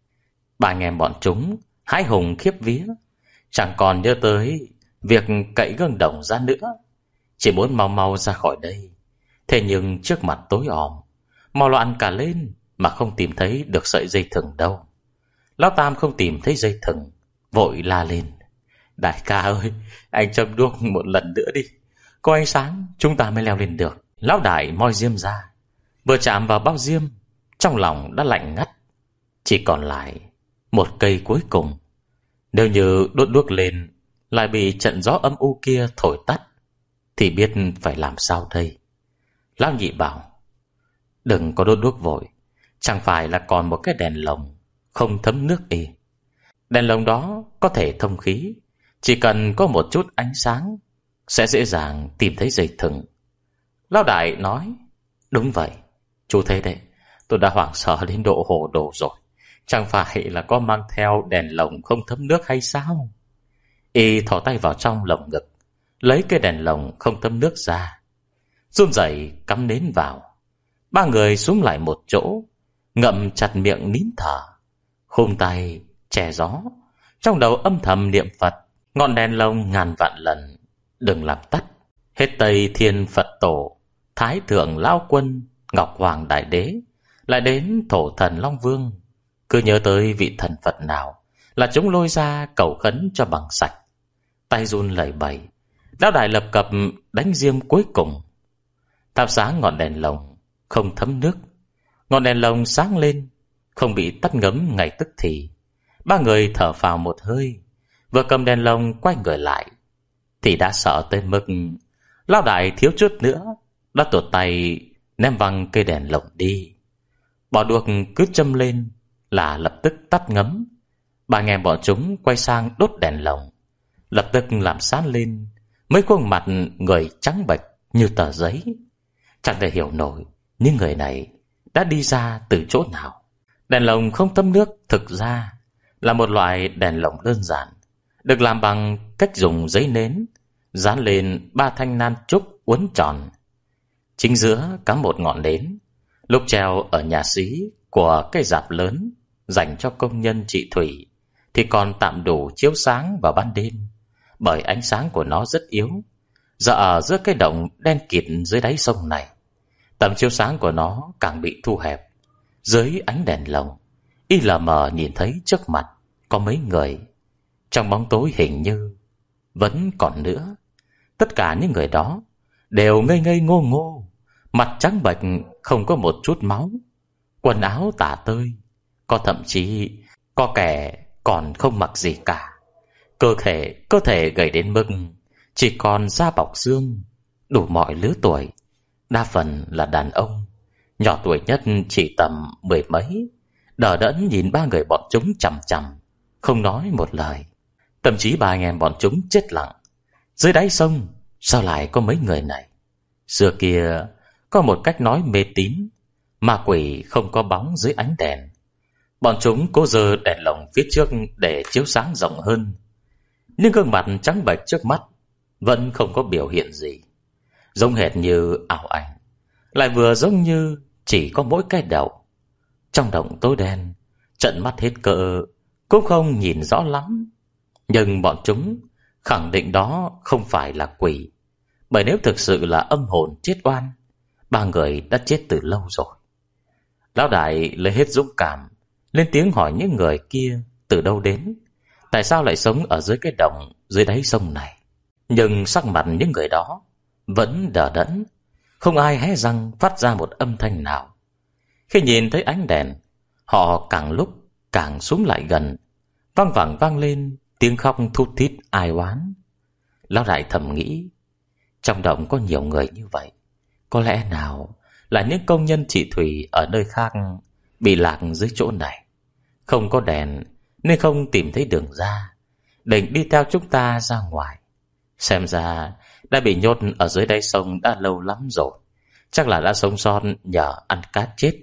[SPEAKER 1] Ba anh em bọn chúng hãi hùng khiếp vía, chẳng còn nhớ tới việc cậy gương đồng ra nữa, chỉ muốn mau mau ra khỏi đây. Thế nhưng trước mặt tối om, mau loạn cả lên mà không tìm thấy được sợi dây thừng đâu. Lão Tam không tìm thấy dây thừng, vội la lên: "Đại ca ơi, anh châm đuốc một lần nữa đi, có ánh sáng chúng ta mới leo lên được." Lão Đại moi diêm ra, vừa chạm vào bao diêm, trong lòng đã lạnh ngắt. Chỉ còn lại một cây cuối cùng. Nếu như đốt đuốc lên lại bị trận gió âm u kia thổi tắt, thì biết phải làm sao đây? Lão Nhị bảo: "Đừng có đốt đuốc vội, chẳng phải là còn một cái đèn lồng không thấm nước ì. Đèn lồng đó có thể thông khí, chỉ cần có một chút ánh sáng sẽ dễ dàng tìm thấy dây thừng." Lão Đại nói: "Đúng vậy, chú thấy đấy, tôi đã hoảng sợ đến độ hồ đồ rồi. Chẳng phải là có mang theo đèn lồng không thấm nước hay sao?" Y thò tay vào trong lồng ngực, lấy cái đèn lồng không thấm nước ra, run rẩy cắm nến vào. Ba người xuống lại một chỗ, ngậm chặt miệng nín thở, khum tay che gió, trong đầu âm thầm niệm Phật. Ngọn đèn lồng ngàn vạn lần đừng làm tắt. Hết Tây Thiên Phật Tổ, Thái Thượng Lão Quân, Ngọc Hoàng Đại Đế, lại đến Thổ Thần Long Vương, cứ nhớ tới vị thần Phật nào là chúng lôi ra cầu khấn cho bằng sạch. Tay run lẩy bẩy, Lão Đại lập cập đánh diêm cuối cùng. Thắp sáng ngọn đèn lồng không thấm nước, Ngọn đèn lồng sáng lên, không bị tắt ngấm ngay tức thì. Ba người thở phào một hơi, vừa cầm đèn lồng quay người lại thì đã sợ tới mức Lão Đại thiếu chút nữa đã tuột tay ném văng cây đèn lồng đi. Bỏ đuốc cứ châm lên là lập tức tắt ngấm. Ba anh em bọn chúng quay sang đốt đèn lồng, lập tức làm sáng lên mấy khuôn mặt người trắng bệch như tờ giấy. Chẳng thể hiểu nổi những người này đã đi ra từ chỗ nào. Đèn lồng không thấm nước thực ra là một loại đèn lồng đơn giản, được làm bằng cách dùng giấy nến dán lên ba thanh nan trúc uốn tròn, chính giữa cắm một ngọn nến. Lúc treo ở nhà xí của cái rạp lớn dành cho công nhân chị Thủy thì còn tạm đủ chiếu sáng vào ban đêm, bởi ánh sáng của nó rất yếu. Giờ ở giữa cái động đen kịt dưới đáy sông này, tầm chiếu sáng của nó càng bị thu hẹp. Dưới ánh đèn lồng, y lờ mờ nhìn thấy trước mặt có mấy người. Trong bóng tối hình như vẫn còn nữa. Tất cả những người đó đều ngây ngây ngô ngô, mặt trắng bệch không có một chút máu, quần áo tả tơi, có thậm chí có kẻ còn không mặc gì cả. Cơ thể cơ thể gầy đến mức chỉ còn da bọc xương, đủ mọi lứa tuổi. Đa phần là đàn ông, nhỏ tuổi nhất chỉ tầm mười mấy, đờ đẫn nhìn ba người bọn chúng chằm chằm, không nói một lời. Thậm chí ba anh em bọn chúng chết lặng. Dưới đáy sông sao lại có mấy người này? Xưa kia có một cách nói mê tín, ma quỷ không có bóng dưới ánh đèn. Bọn chúng cố giơ đèn lồng phía trước để chiếu sáng rộng hơn, nhưng gương mặt trắng bệch trước mắt vẫn không có biểu hiện gì, giống hệt như ảo ảnh, lại vừa giống như chỉ có mỗi cái đầu. Trong động tối đen, trợn mắt hết cỡ cũng không nhìn rõ lắm, nhưng bọn chúng khẳng định đó không phải là quỷ, bởi nếu thực sự là âm hồn chết oan, ba người đã chết từ lâu rồi. Lão Đại lấy hết dũng cảm lên tiếng hỏi những người kia từ đâu đến, tại sao lại sống ở dưới cái động dưới đáy sông này. Nhưng sắc mặt những người đó vẫn đờ đẫn, không ai hé răng phát ra một âm thanh nào. Khi nhìn thấy ánh đèn, họ càng lúc càng xúm lại gần, văng vẳng vang lên tiếng khóc thút thít ai oán. Lão Đại thầm nghĩ, trong động có nhiều người như vậy, có lẽ nào là những công nhân chị Thủy ở nơi khác bị lạc dưới chỗ này, không có đèn nên không tìm thấy đường ra, định đi theo chúng ta ra ngoài. Xem ra đã bị nhốt ở dưới đáy sông đã lâu lắm rồi, chắc là đã sống sót nhờ ăn cát chết.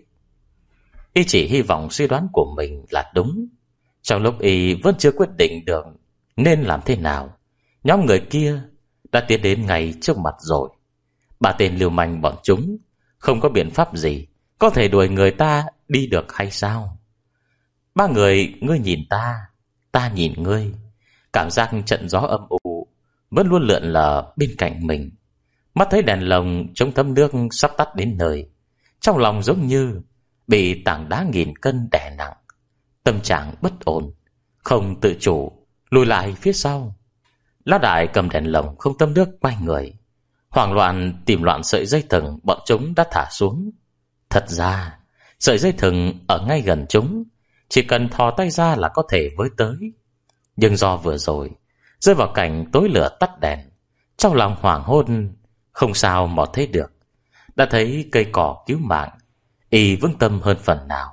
[SPEAKER 1] Y chỉ hy vọng suy đoán của mình là đúng. Trong lúc y vẫn chưa quyết định được nên làm thế nào, nhóm người kia đã tiến đến ngay trước mặt rồi. Ba tên lưu manh bọn chúng không có biện pháp gì có thể đuổi người ta đi được hay sao? Ba người ngươi nhìn ta, ta nhìn ngươi, cảm giác trận gió âm u vẫn luôn lượn lờ bên cạnh mình. Mắt thấy đèn lồng chống thấm nước sắp tắt đến nơi, trong lòng giống như bị tảng đá nghìn cân đè nặng, tâm trạng bất ổn, không tự chủ lùi lại phía sau. Lão Đại cầm đèn lồng không thấm nước quay người, hoảng loạn tìm loạn sợi dây thừng bọn chúng đã thả xuống. Thật ra sợi dây thừng ở ngay gần chúng, chỉ cần thò tay ra là có thể với tới. Nhưng do vừa rồi rơi vào cảnh tối lửa tắt đèn, trong lòng hoảng hốt không sao mò thấy được. Đã thấy cây cỏ cứu mạng, y vững tâm hơn phần nào.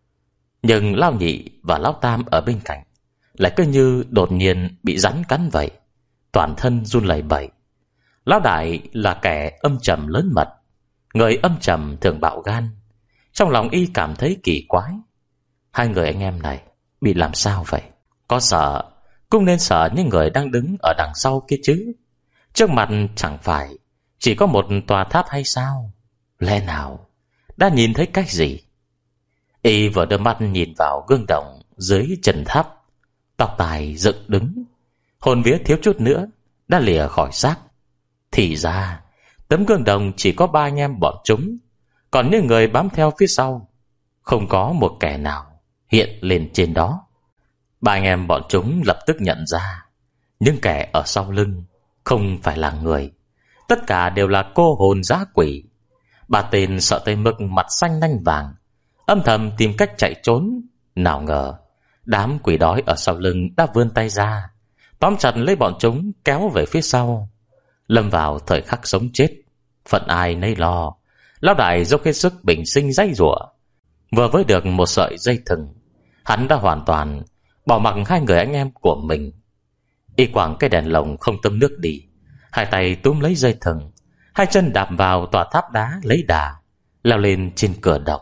[SPEAKER 1] Nhưng Lão Nhị và Lão Tam ở bên cạnh lại cứ như đột nhiên bị rắn cắn vậy, toàn thân run lẩy bẩy. Lão Đại là kẻ âm trầm lớn mật, người âm trầm thường bạo gan. Trong lòng y cảm thấy kỳ quái, hai người anh em này bị làm sao vậy? Có sợ cũng nên sợ những người đang đứng ở đằng sau kia chứ. Trước mặt chẳng phải chỉ có một tòa tháp hay sao? Lẽ nào đã nhìn thấy cái gì? Y vừa đưa mắt nhìn vào gương đồng dưới chân tháp, tóc tai dựng đứng, hồn vía thiếu chút nữa đã lìa khỏi xác. Thì ra tấm gương đồng chỉ có ba anh em bọn chúng, còn những người bám theo phía sau không có một kẻ nào hiện lên trên đó. Ba anh em bọn chúng lập tức nhận ra những kẻ ở sau lưng không phải là người, tất cả đều là cô hồn dã quỷ. Ba tên sợ tới mức mặt xanh nanh vàng, âm thầm tìm cách chạy trốn. Nào ngờ đám quỷ đói ở sau lưng đã vươn tay ra, tóm chặt lấy bọn chúng kéo về phía sau. Lâm vào thời khắc sống chết, phận ai nấy lo. Lão đại dốc hết sức bình sinh giãy giụa. Vừa với được một sợi dây thừng, hắn đã hoàn toàn bỏ mặc hai người anh em của mình. Y quẳng cái đèn lồng không tâm nước đi, hai tay túm lấy dây thừng, hai chân đạp vào tòa tháp đá lấy đà, leo lên trên cửa động.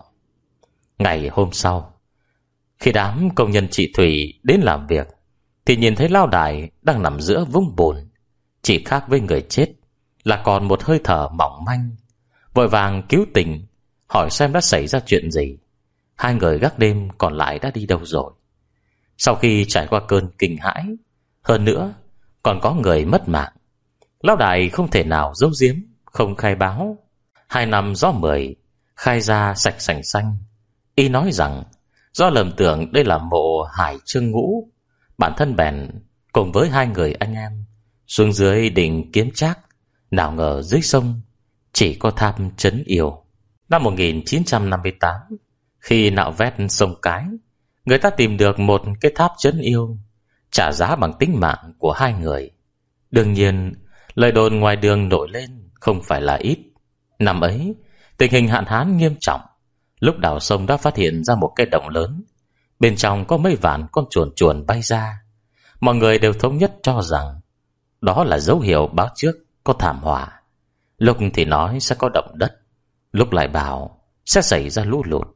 [SPEAKER 1] Ngày hôm sau, khi đám công nhân chị Thủy đến làm việc, thì nhìn thấy lão đại đang nằm giữa vũng bùn. Chỉ khác với người chết là còn một hơi thở mỏng manh. Vội vàng cứu tỉnh, hỏi xem đã xảy ra chuyện gì. Hai người gác đêm còn lại đã đi đâu rồi. Sau khi trải qua cơn kinh hãi, hơn nữa còn có người mất mạng, lão đại không thể nào giấu giếm, không khai báo. Hai năm gió mười khai ra sạch sành xanh. Y nói rằng do lầm tưởng đây là mộ Hải Trương Ngũ, bản thân bèn cùng với hai người anh em xuống dưới định kiếm trác. Nào ngờ dưới sông chỉ có tháp trấn yêu. Năm một nghìn chín trăm năm mươi tám, khi nạo vét sông Cái, người ta tìm được một cái tháp trấn yêu, trả giá bằng tính mạng của hai người. Đương nhiên, lời đồn ngoài đường nổi lên không phải là ít. Năm ấy, tình hình hạn hán nghiêm trọng. Lúc đào sông đã phát hiện ra một cái động lớn, bên trong có mấy vạn con chuồn chuồn bay ra. Mọi người đều thống nhất cho rằng đó là dấu hiệu báo trước có thảm họa. Lúc thì nói sẽ có động đất, lúc lại bảo sẽ xảy ra lũ lụt.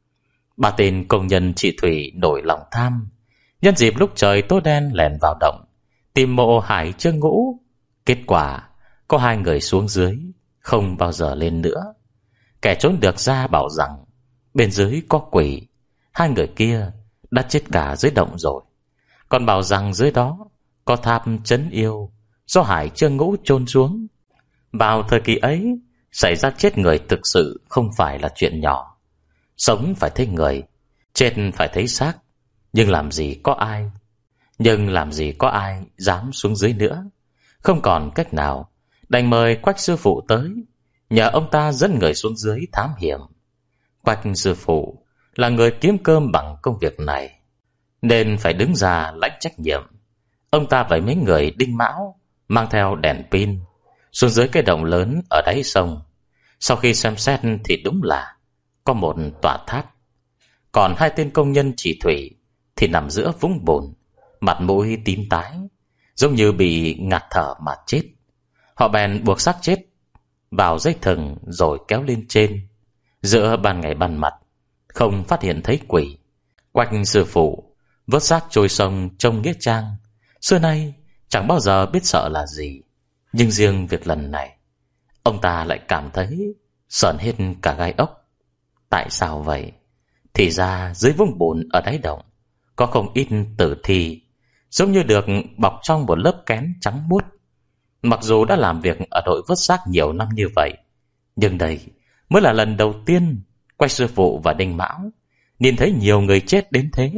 [SPEAKER 1] Ba tên công nhân chị Thủy nổi lòng tham, nhân dịp lúc trời tối đen lẻn vào động tìm mộ Hải Trương Ngũ. Kết quả có hai người xuống dưới, không bao giờ lên nữa. Kẻ trốn được ra bảo rằng bên dưới có quỷ. Hai người kia đã chết cả dưới động rồi. Còn bảo rằng dưới đó có tháp trấn yêu do Hải Trương Ngũ chôn xuống. Vào thời kỳ ấy, xảy ra chết người thực sự không phải là chuyện nhỏ. Sống phải thấy người, chết phải thấy xác. Nhưng làm gì có ai Nhưng làm gì có ai dám xuống dưới nữa. Không còn cách nào, đành mời Quách sư phụ tới, nhờ ông ta dẫn người xuống dưới thám hiểm. Quách sư phụ là người kiếm cơm bằng công việc này, nên phải đứng ra lãnh trách nhiệm. Ông ta với mấy người đinh mão mang theo đèn pin xuống dưới cái động lớn ở đáy sông. Sau khi xem xét thì đúng là có một tòa tháp. Còn hai tên công nhân chỉ Thủy thì nằm giữa vũng bùn, mặt mũi tím tái, giống như bị ngạt thở mà chết. Họ bèn buộc xác chết vào dây thừng rồi kéo lên trên. Giữa ban ngày ban mặt không phát hiện thấy quỷ. Quách sư phụ vớt xác trôi sông trông nghĩa trang, xưa nay chẳng bao giờ biết sợ là gì. Nhưng riêng việc lần này, ông ta lại cảm thấy sởn hết cả gai ốc. Tại sao vậy? Thì ra dưới vũng bùn ở đáy động có không ít tử thi, giống như được bọc trong một lớp kén trắng muốt. Mặc dù đã làm việc ở đội vớt xác nhiều năm như vậy, nhưng đây mới là lần đầu tiên Quách sư phụ và Đinh Mão nhìn thấy nhiều người chết đến thế.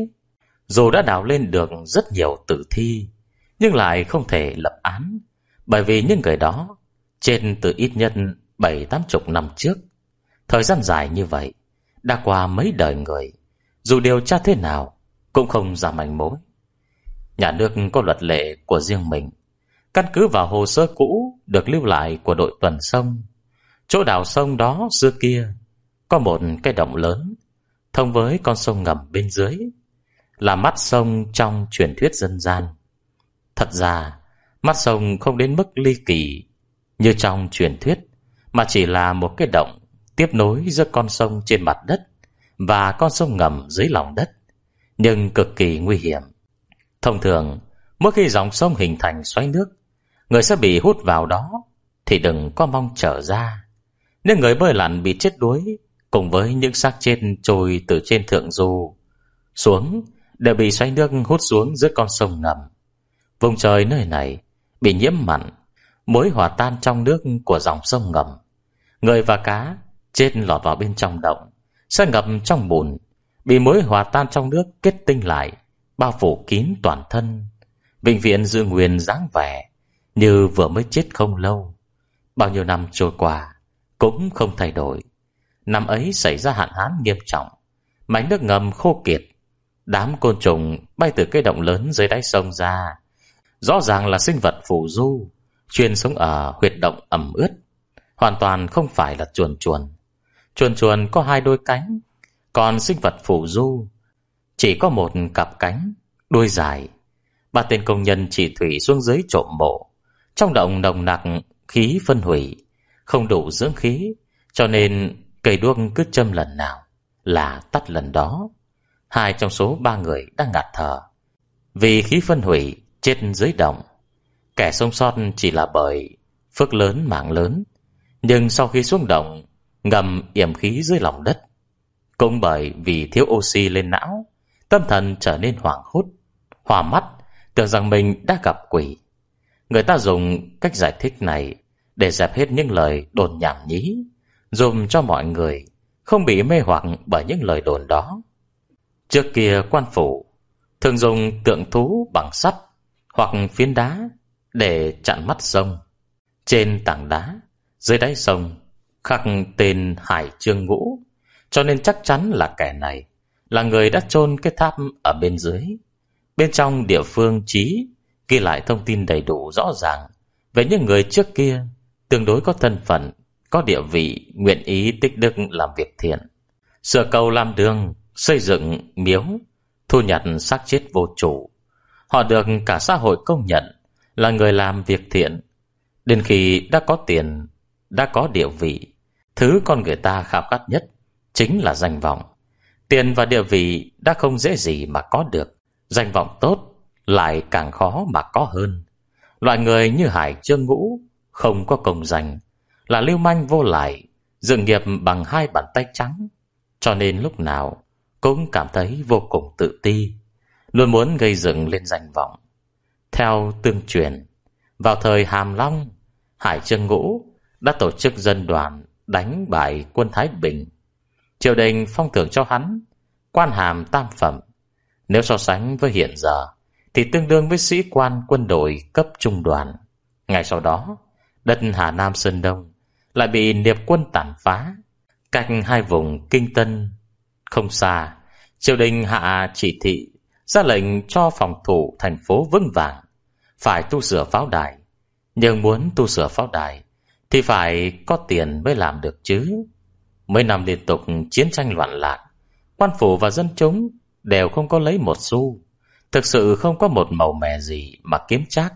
[SPEAKER 1] Dù đã đào lên được rất nhiều tử thi, nhưng lại không thể lập án, bởi vì những người đó chết từ ít nhất bảy tám chục năm trước. Thời gian dài như vậy, đã qua mấy đời người, dù điều tra thế nào cũng không ra manh mối. Nhà nước có luật lệ của riêng mình, căn cứ vào hồ sơ cũ được lưu lại của đội tuần sông. Chỗ đào sông đó xưa kia có một cái động lớn thông với con sông ngầm bên dưới, là mắt sông trong truyền thuyết dân gian. Thật ra mắt sông không đến mức ly kỳ như trong truyền thuyết, mà chỉ là một cái động tiếp nối giữa con sông trên mặt đất và con sông ngầm dưới lòng đất, nhưng cực kỳ nguy hiểm. Thông thường, mỗi khi dòng sông hình thành xoáy nước, người sẽ bị hút vào đó thì đừng có mong trở ra. Nếu người bơi lặn bị chết đuối cùng với những xác chết trôi từ trên thượng du xuống đều bị xoáy nước hút xuống dưới con sông ngầm. Vùng trời nơi này bị nhiễm mặn, muối hòa tan trong nước của dòng sông ngầm. Người và cá chết lọt vào bên trong động sẽ ngập trong bùn, bị muối hòa tan trong nước kết tinh lại, bao phủ kín toàn thân, vĩnh viễn giữ nguyên dáng vẻ như vừa mới chết không lâu. Bao nhiêu năm trôi qua cũng không thay đổi. Năm ấy xảy ra hạn hán nghiêm trọng, Mảnh nước ngầm khô kiệt, đám côn trùng bay từ cái động lớn dưới đáy sông ra. Rõ ràng là sinh vật phù du, chuyên sống ở huyệt động ẩm ướt, hoàn toàn không phải là chuồn chuồn. Chuồn chuồn có hai đôi cánh, còn sinh vật phù du chỉ có một cặp cánh, đuôi dài. Ba tên công nhân chỉ thủy xuống dưới trộm mộ. Trong động nồng nặc khí phân hủy, không đủ dưỡng khí, cho nên cây đuốc cứ châm lần nào là tắt lần đó. Hai trong số ba người đang ngạt thở vì khí phân hủy, chết dưới động. Kẻ sống sót chỉ là bởi phước lớn mạng lớn, nhưng sau khi xuống động ngầm yểm khí dưới lòng đất, cũng bởi vì thiếu oxy lên não, tâm thần trở nên hoảng hốt, hoa mắt, tưởng rằng mình đã gặp quỷ. Người ta dùng cách giải thích này để dẹp hết những lời đồn nhảm nhí, giúp cho mọi người không bị mê hoặc bởi những lời đồn đó. Trước kia quan phủ thường dùng tượng thú bằng sắt hoặc phiến đá để chặn mắt sông. Trên tảng đá dưới đáy sông khắc tên Hải Chương Ngũ, cho nên chắc chắn là kẻ này là người đã chôn cái tháp ở bên dưới. Bên trong địa phương chí ghi lại thông tin đầy đủ rõ ràng về những người trước kia tương đối có thân phận, có địa vị, nguyện ý tích đức làm việc thiện, sửa cầu làm đường, xây dựng miếu, thu nhặt xác chết vô chủ. Họ được cả xã hội công nhận là người làm việc thiện. Đến khi đã có tiền, đã có địa vị, thứ con người ta khao khát nhất chính là danh vọng. Tiền và địa vị đã không dễ gì mà có được, danh vọng tốt lại càng khó mà có hơn. Loại người như Hải Chương Ngũ không có công danh, là lưu manh vô lại, dựng nghiệp bằng hai bàn tay trắng, cho nên lúc nào cũng cảm thấy vô cùng tự ti, luôn muốn gây dựng lên danh vọng. Theo tương truyền, vào thời Hàm Long, Hải Chương Ngũ đã tổ chức dân đoàn đánh bại quân Thái Bình. Triều đình phong thưởng cho hắn quan hàm tam phẩm, nếu so sánh với hiện giờ thì tương đương với sĩ quan quân đội cấp trung đoàn. Ngày sau đó, đất Hà Nam Sơn Đông lại bị Điệp quân tàn phá. Cách hai vùng Kinh Tân không xa, triều đình hạ chỉ thị ra lệnh cho phòng thủ thành phố vững vàng, phải tu sửa pháo đài. Nhưng muốn tu sửa pháo đài thì phải có tiền mới làm được chứ. Mấy năm liên tục chiến tranh loạn lạc, quan phủ và dân chúng đều không có lấy một xu, thực sự không có một màu mè gì mà kiếm trác.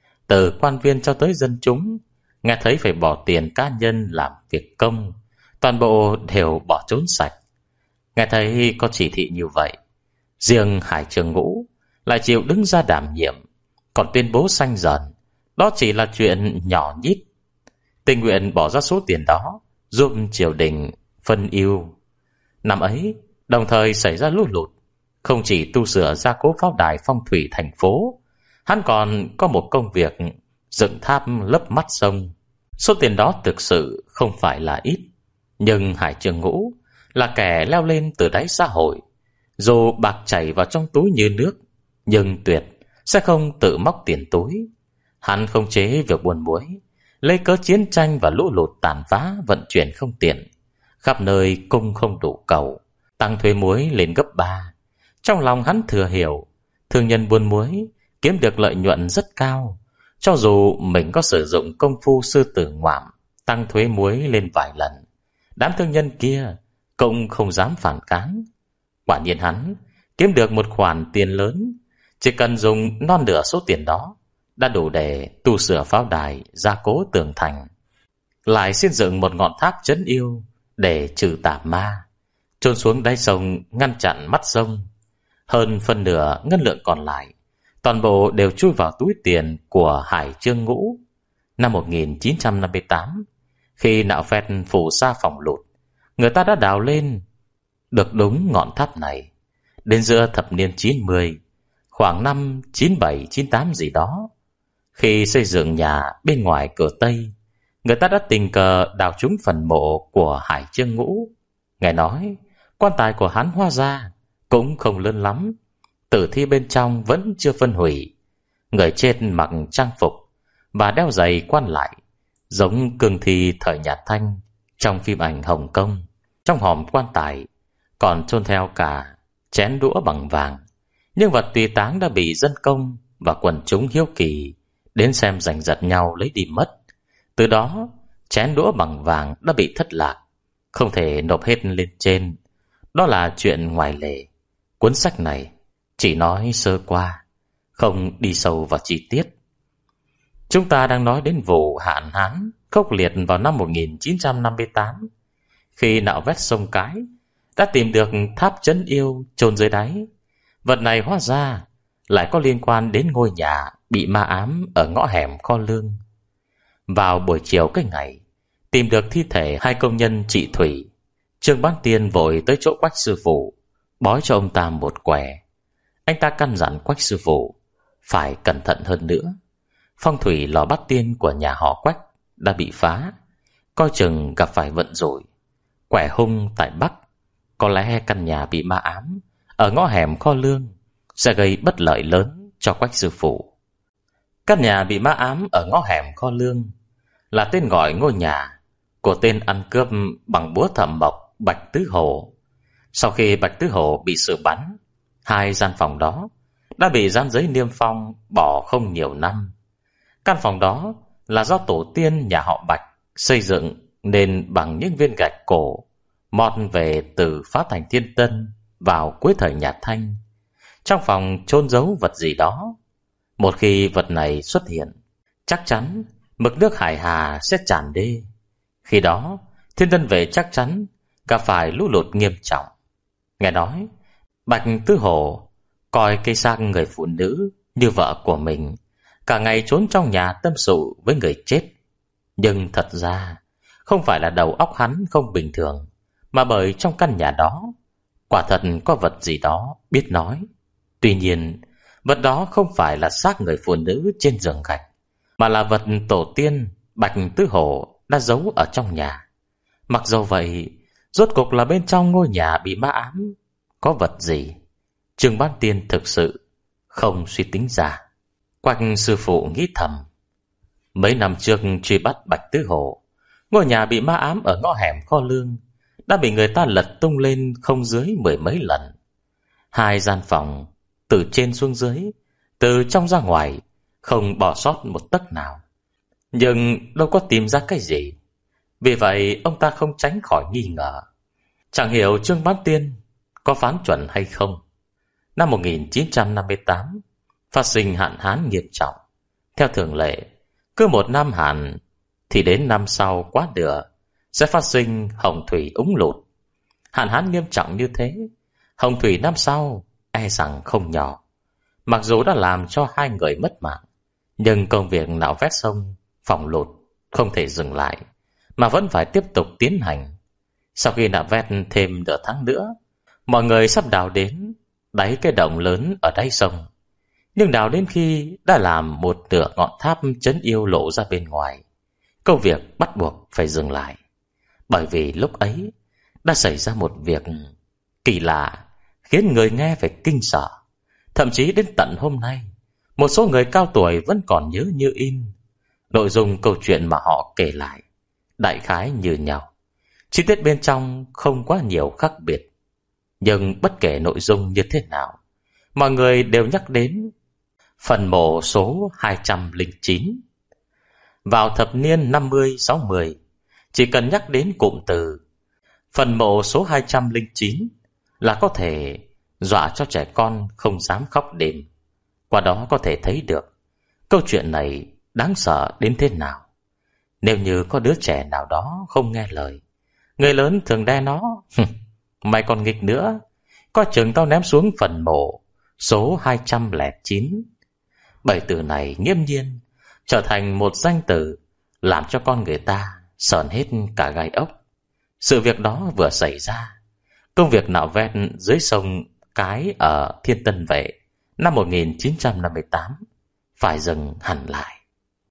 [SPEAKER 1] Từ quan viên cho tới dân chúng, nghe thấy phải bỏ tiền cá nhân làm việc công, toàn bộ đều bỏ trốn sạch. Nghe thấy có chỉ thị như vậy, riêng Hải Chương Ngũ lại chịu đứng ra đảm nhiệm, còn tuyên bố xanh dần đó chỉ là chuyện nhỏ nhít, tình nguyện bỏ ra số tiền đó giúp triều đình phân ưu. Năm ấy đồng thời xảy ra lũ lụt, không chỉ tu sửa gia cố pháo đài phong thủy thành phố, hắn còn có một công việc dựng tháp lấp mắt sông. Số tiền đó thực sự không phải là ít, nhưng Hải Chương Ngũ là kẻ leo lên từ đáy xã hội, dù bạc chảy vào trong túi như nước, nhưng tuyệt sẽ không tự móc tiền túi. Hắn không chế việc buôn muối, lấy cớ chiến tranh và lũ lụt tàn phá vận chuyển không tiện, khắp nơi cung không đủ cầu, tăng thuế muối lên gấp ba. Trong lòng hắn thừa hiểu, thương nhân buôn muối kiếm được lợi nhuận rất cao, cho dù mình có sử dụng công phu sư tử ngoạm tăng thuế muối lên vài lần, đám thương nhân kia cũng không dám phản kháng. Quả nhiên hắn kiếm được một khoản tiền lớn, chỉ cần dùng non nửa số tiền đó đã đủ để tu sửa pháo đài, gia cố tường thành, lại xây dựng một ngọn tháp trấn yêu để trừ tà ma, chôn xuống đáy sông ngăn chặn mắt sông. Hơn phân nửa ngân lượng còn lại toàn bộ đều chui vào túi tiền của Hải Chương Ngũ. Năm một nghìn chín trăm năm mươi tám, khi nạo vét phủ sa phòng lụt, người ta đã đào lên được đúng ngọn tháp này. Đến giữa thập niên chín mươi, khoảng năm chín bảy chín tám gì đó, khi xây dựng nhà bên ngoài cửa Tây, người ta đã tình cờ đào trúng phần mộ của Hải Chương Ngũ. Nghe nói quan tài của hắn hóa ra cũng không lớn lắm, tử thi bên trong vẫn chưa phân hủy. Người chết mặc trang phục và đeo giày quan lại, giống cương thi thời nhà Thanh trong phim ảnh Hồng Kông. Trong hòm quan tài còn chôn theo cả chén đũa bằng vàng. Nhưng vật tùy táng đã bị dân công và quần chúng hiếu kỳ đến xem giành giật nhau lấy đi mất. Từ đó chén đũa bằng vàng đã bị thất lạc, không thể nộp hết lên trên. Đó là chuyện ngoài lề. Cuốn sách này chỉ nói sơ qua, không đi sâu vào chi tiết. Chúng ta đang nói đến vụ hạn hán khốc liệt vào năm một nghìn chín trăm năm mươi tám, khi nạo vét sông Cái đã tìm được tháp trấn yêu chôn dưới đáy. Vật này hóa ra lại có liên quan đến ngôi nhà bị ma ám ở ngõ hẻm Kho Lương. Vào buổi chiều cái ngày tìm được thi thể hai công nhân trị thủy, Trương Bán Tiên vội tới chỗ Quách sư phụ, bói cho ông ta một quẻ. Anh ta căn dặn Quách sư phụ phải cẩn thận hơn nữa. Phong thủy lò bắt tiên của nhà họ Quách đã bị phá, coi chừng gặp phải vận rủi. Quẻ hung tại Bắc, có lẽ căn nhà bị ma ám ở ngõ hẻm Kho Lương sẽ gây bất lợi lớn cho Quách sư phụ. Căn nhà bị ma ám ở ngõ hẻm Kho Lương là tên gọi ngôi nhà của tên ăn cướp bằng búa thẩm mộc Bạch Tứ Hổ. Sau khi Bạch Tứ Hổ bị xử bắn, hai gian phòng đó đã bị dán giấy niêm phong bỏ không nhiều năm. Căn phòng đó là do tổ tiên nhà họ Bạch xây dựng nên bằng những viên gạch cổ mọt về từ phá thành Thiên Tân vào cuối thời nhà Thanh. Trong phòng chôn giấu vật gì đó. Một khi vật này xuất hiện, chắc chắn mực nước Hải Hà sẽ tràn đê. Khi đó Thiên Tân Vệ chắc chắn gặp phải lũ lụt nghiêm trọng. Nghe nói Bạch Tứ Hổ coi cây xác người phụ nữ như vợ của mình, cả ngày trốn trong nhà tâm sự với người chết. Nhưng thật ra không phải là đầu óc hắn không bình thường, mà bởi trong căn nhà đó quả thật có vật gì đó biết nói. Tuy nhiên vật đó không phải là xác người phụ nữ trên giường gạch, mà là vật tổ tiên Bạch Tứ Hổ đã giấu ở trong nhà. Mặc dù vậy, rốt cuộc là bên trong ngôi nhà bị ma ám có vật gì, Trương Bán Tiên thực sự không suy tính ra. Quách sư phụ nghĩ thầm, mấy năm trước truy bắt Bạch Tứ Hổ, ngôi nhà bị ma ám ở ngõ hẻm Kho Lương đã bị người ta lật tung lên không dưới mười mấy lần. Hai gian phòng từ trên xuống dưới, từ trong ra ngoài, không bỏ sót một tấc nào, nhưng đâu có tìm ra cái gì. Vì vậy ông ta không tránh khỏi nghi ngờ. Chẳng hiểu Trương Bán Tiên có phán chuẩn hay không. Năm một nghìn chín trăm năm mươi tám phát sinh hạn hán nghiêm trọng. Theo thường lệ, cứ một năm hạn thì đến năm sau quá nửa sẽ phát sinh hồng thủy úng lụt. Hạn hán nghiêm trọng như thế, hồng thủy năm sau e rằng không nhỏ. Mặc dù đã làm cho hai người mất mạng, nhưng công việc nạo vét sông phòng lụt không thể dừng lại, mà vẫn phải tiếp tục tiến hành. Sau khi nạo vét thêm nửa tháng nữa, mọi người sắp đào đến đáy cái động lớn ở đáy sông. Nhưng đào đến khi đã làm một nửa ngọn tháp trấn yêu lộ ra bên ngoài, công việc bắt buộc phải dừng lại. Bởi vì lúc ấy đã xảy ra một việc kỳ lạ khiến người nghe phải kinh sợ. Thậm chí đến tận hôm nay, một số người cao tuổi vẫn còn nhớ như in. Nội dung câu chuyện mà họ kể lại đại khái như nhau, chi tiết bên trong không quá nhiều khác biệt. Nhưng bất kể nội dung như thế nào, mọi người đều nhắc đến phần mộ số hai trăm lẻ chín. Vào thập niên năm mươi sáu mươi, chỉ cần nhắc đến cụm từ phần mộ số hai trăm lẻ chín là có thể dọa cho trẻ con không dám khóc đêm. Qua đó có thể thấy được câu chuyện này đáng sợ đến thế nào. Nếu như có đứa trẻ nào đó không nghe lời, người lớn thường đe nó, mày còn nghịch nữa, coi chừng tao ném xuống phần mộ số hai trăm lẻ chín. Bảy từ này nghiêm nhiên trở thành một danh từ làm cho con người ta sởn hết cả gai ốc. Sự việc đó vừa xảy ra, công việc nạo vét dưới sông Cái ở Thiên Tân Vệ năm một nghìn chín trăm năm mươi tám phải dừng hẳn lại.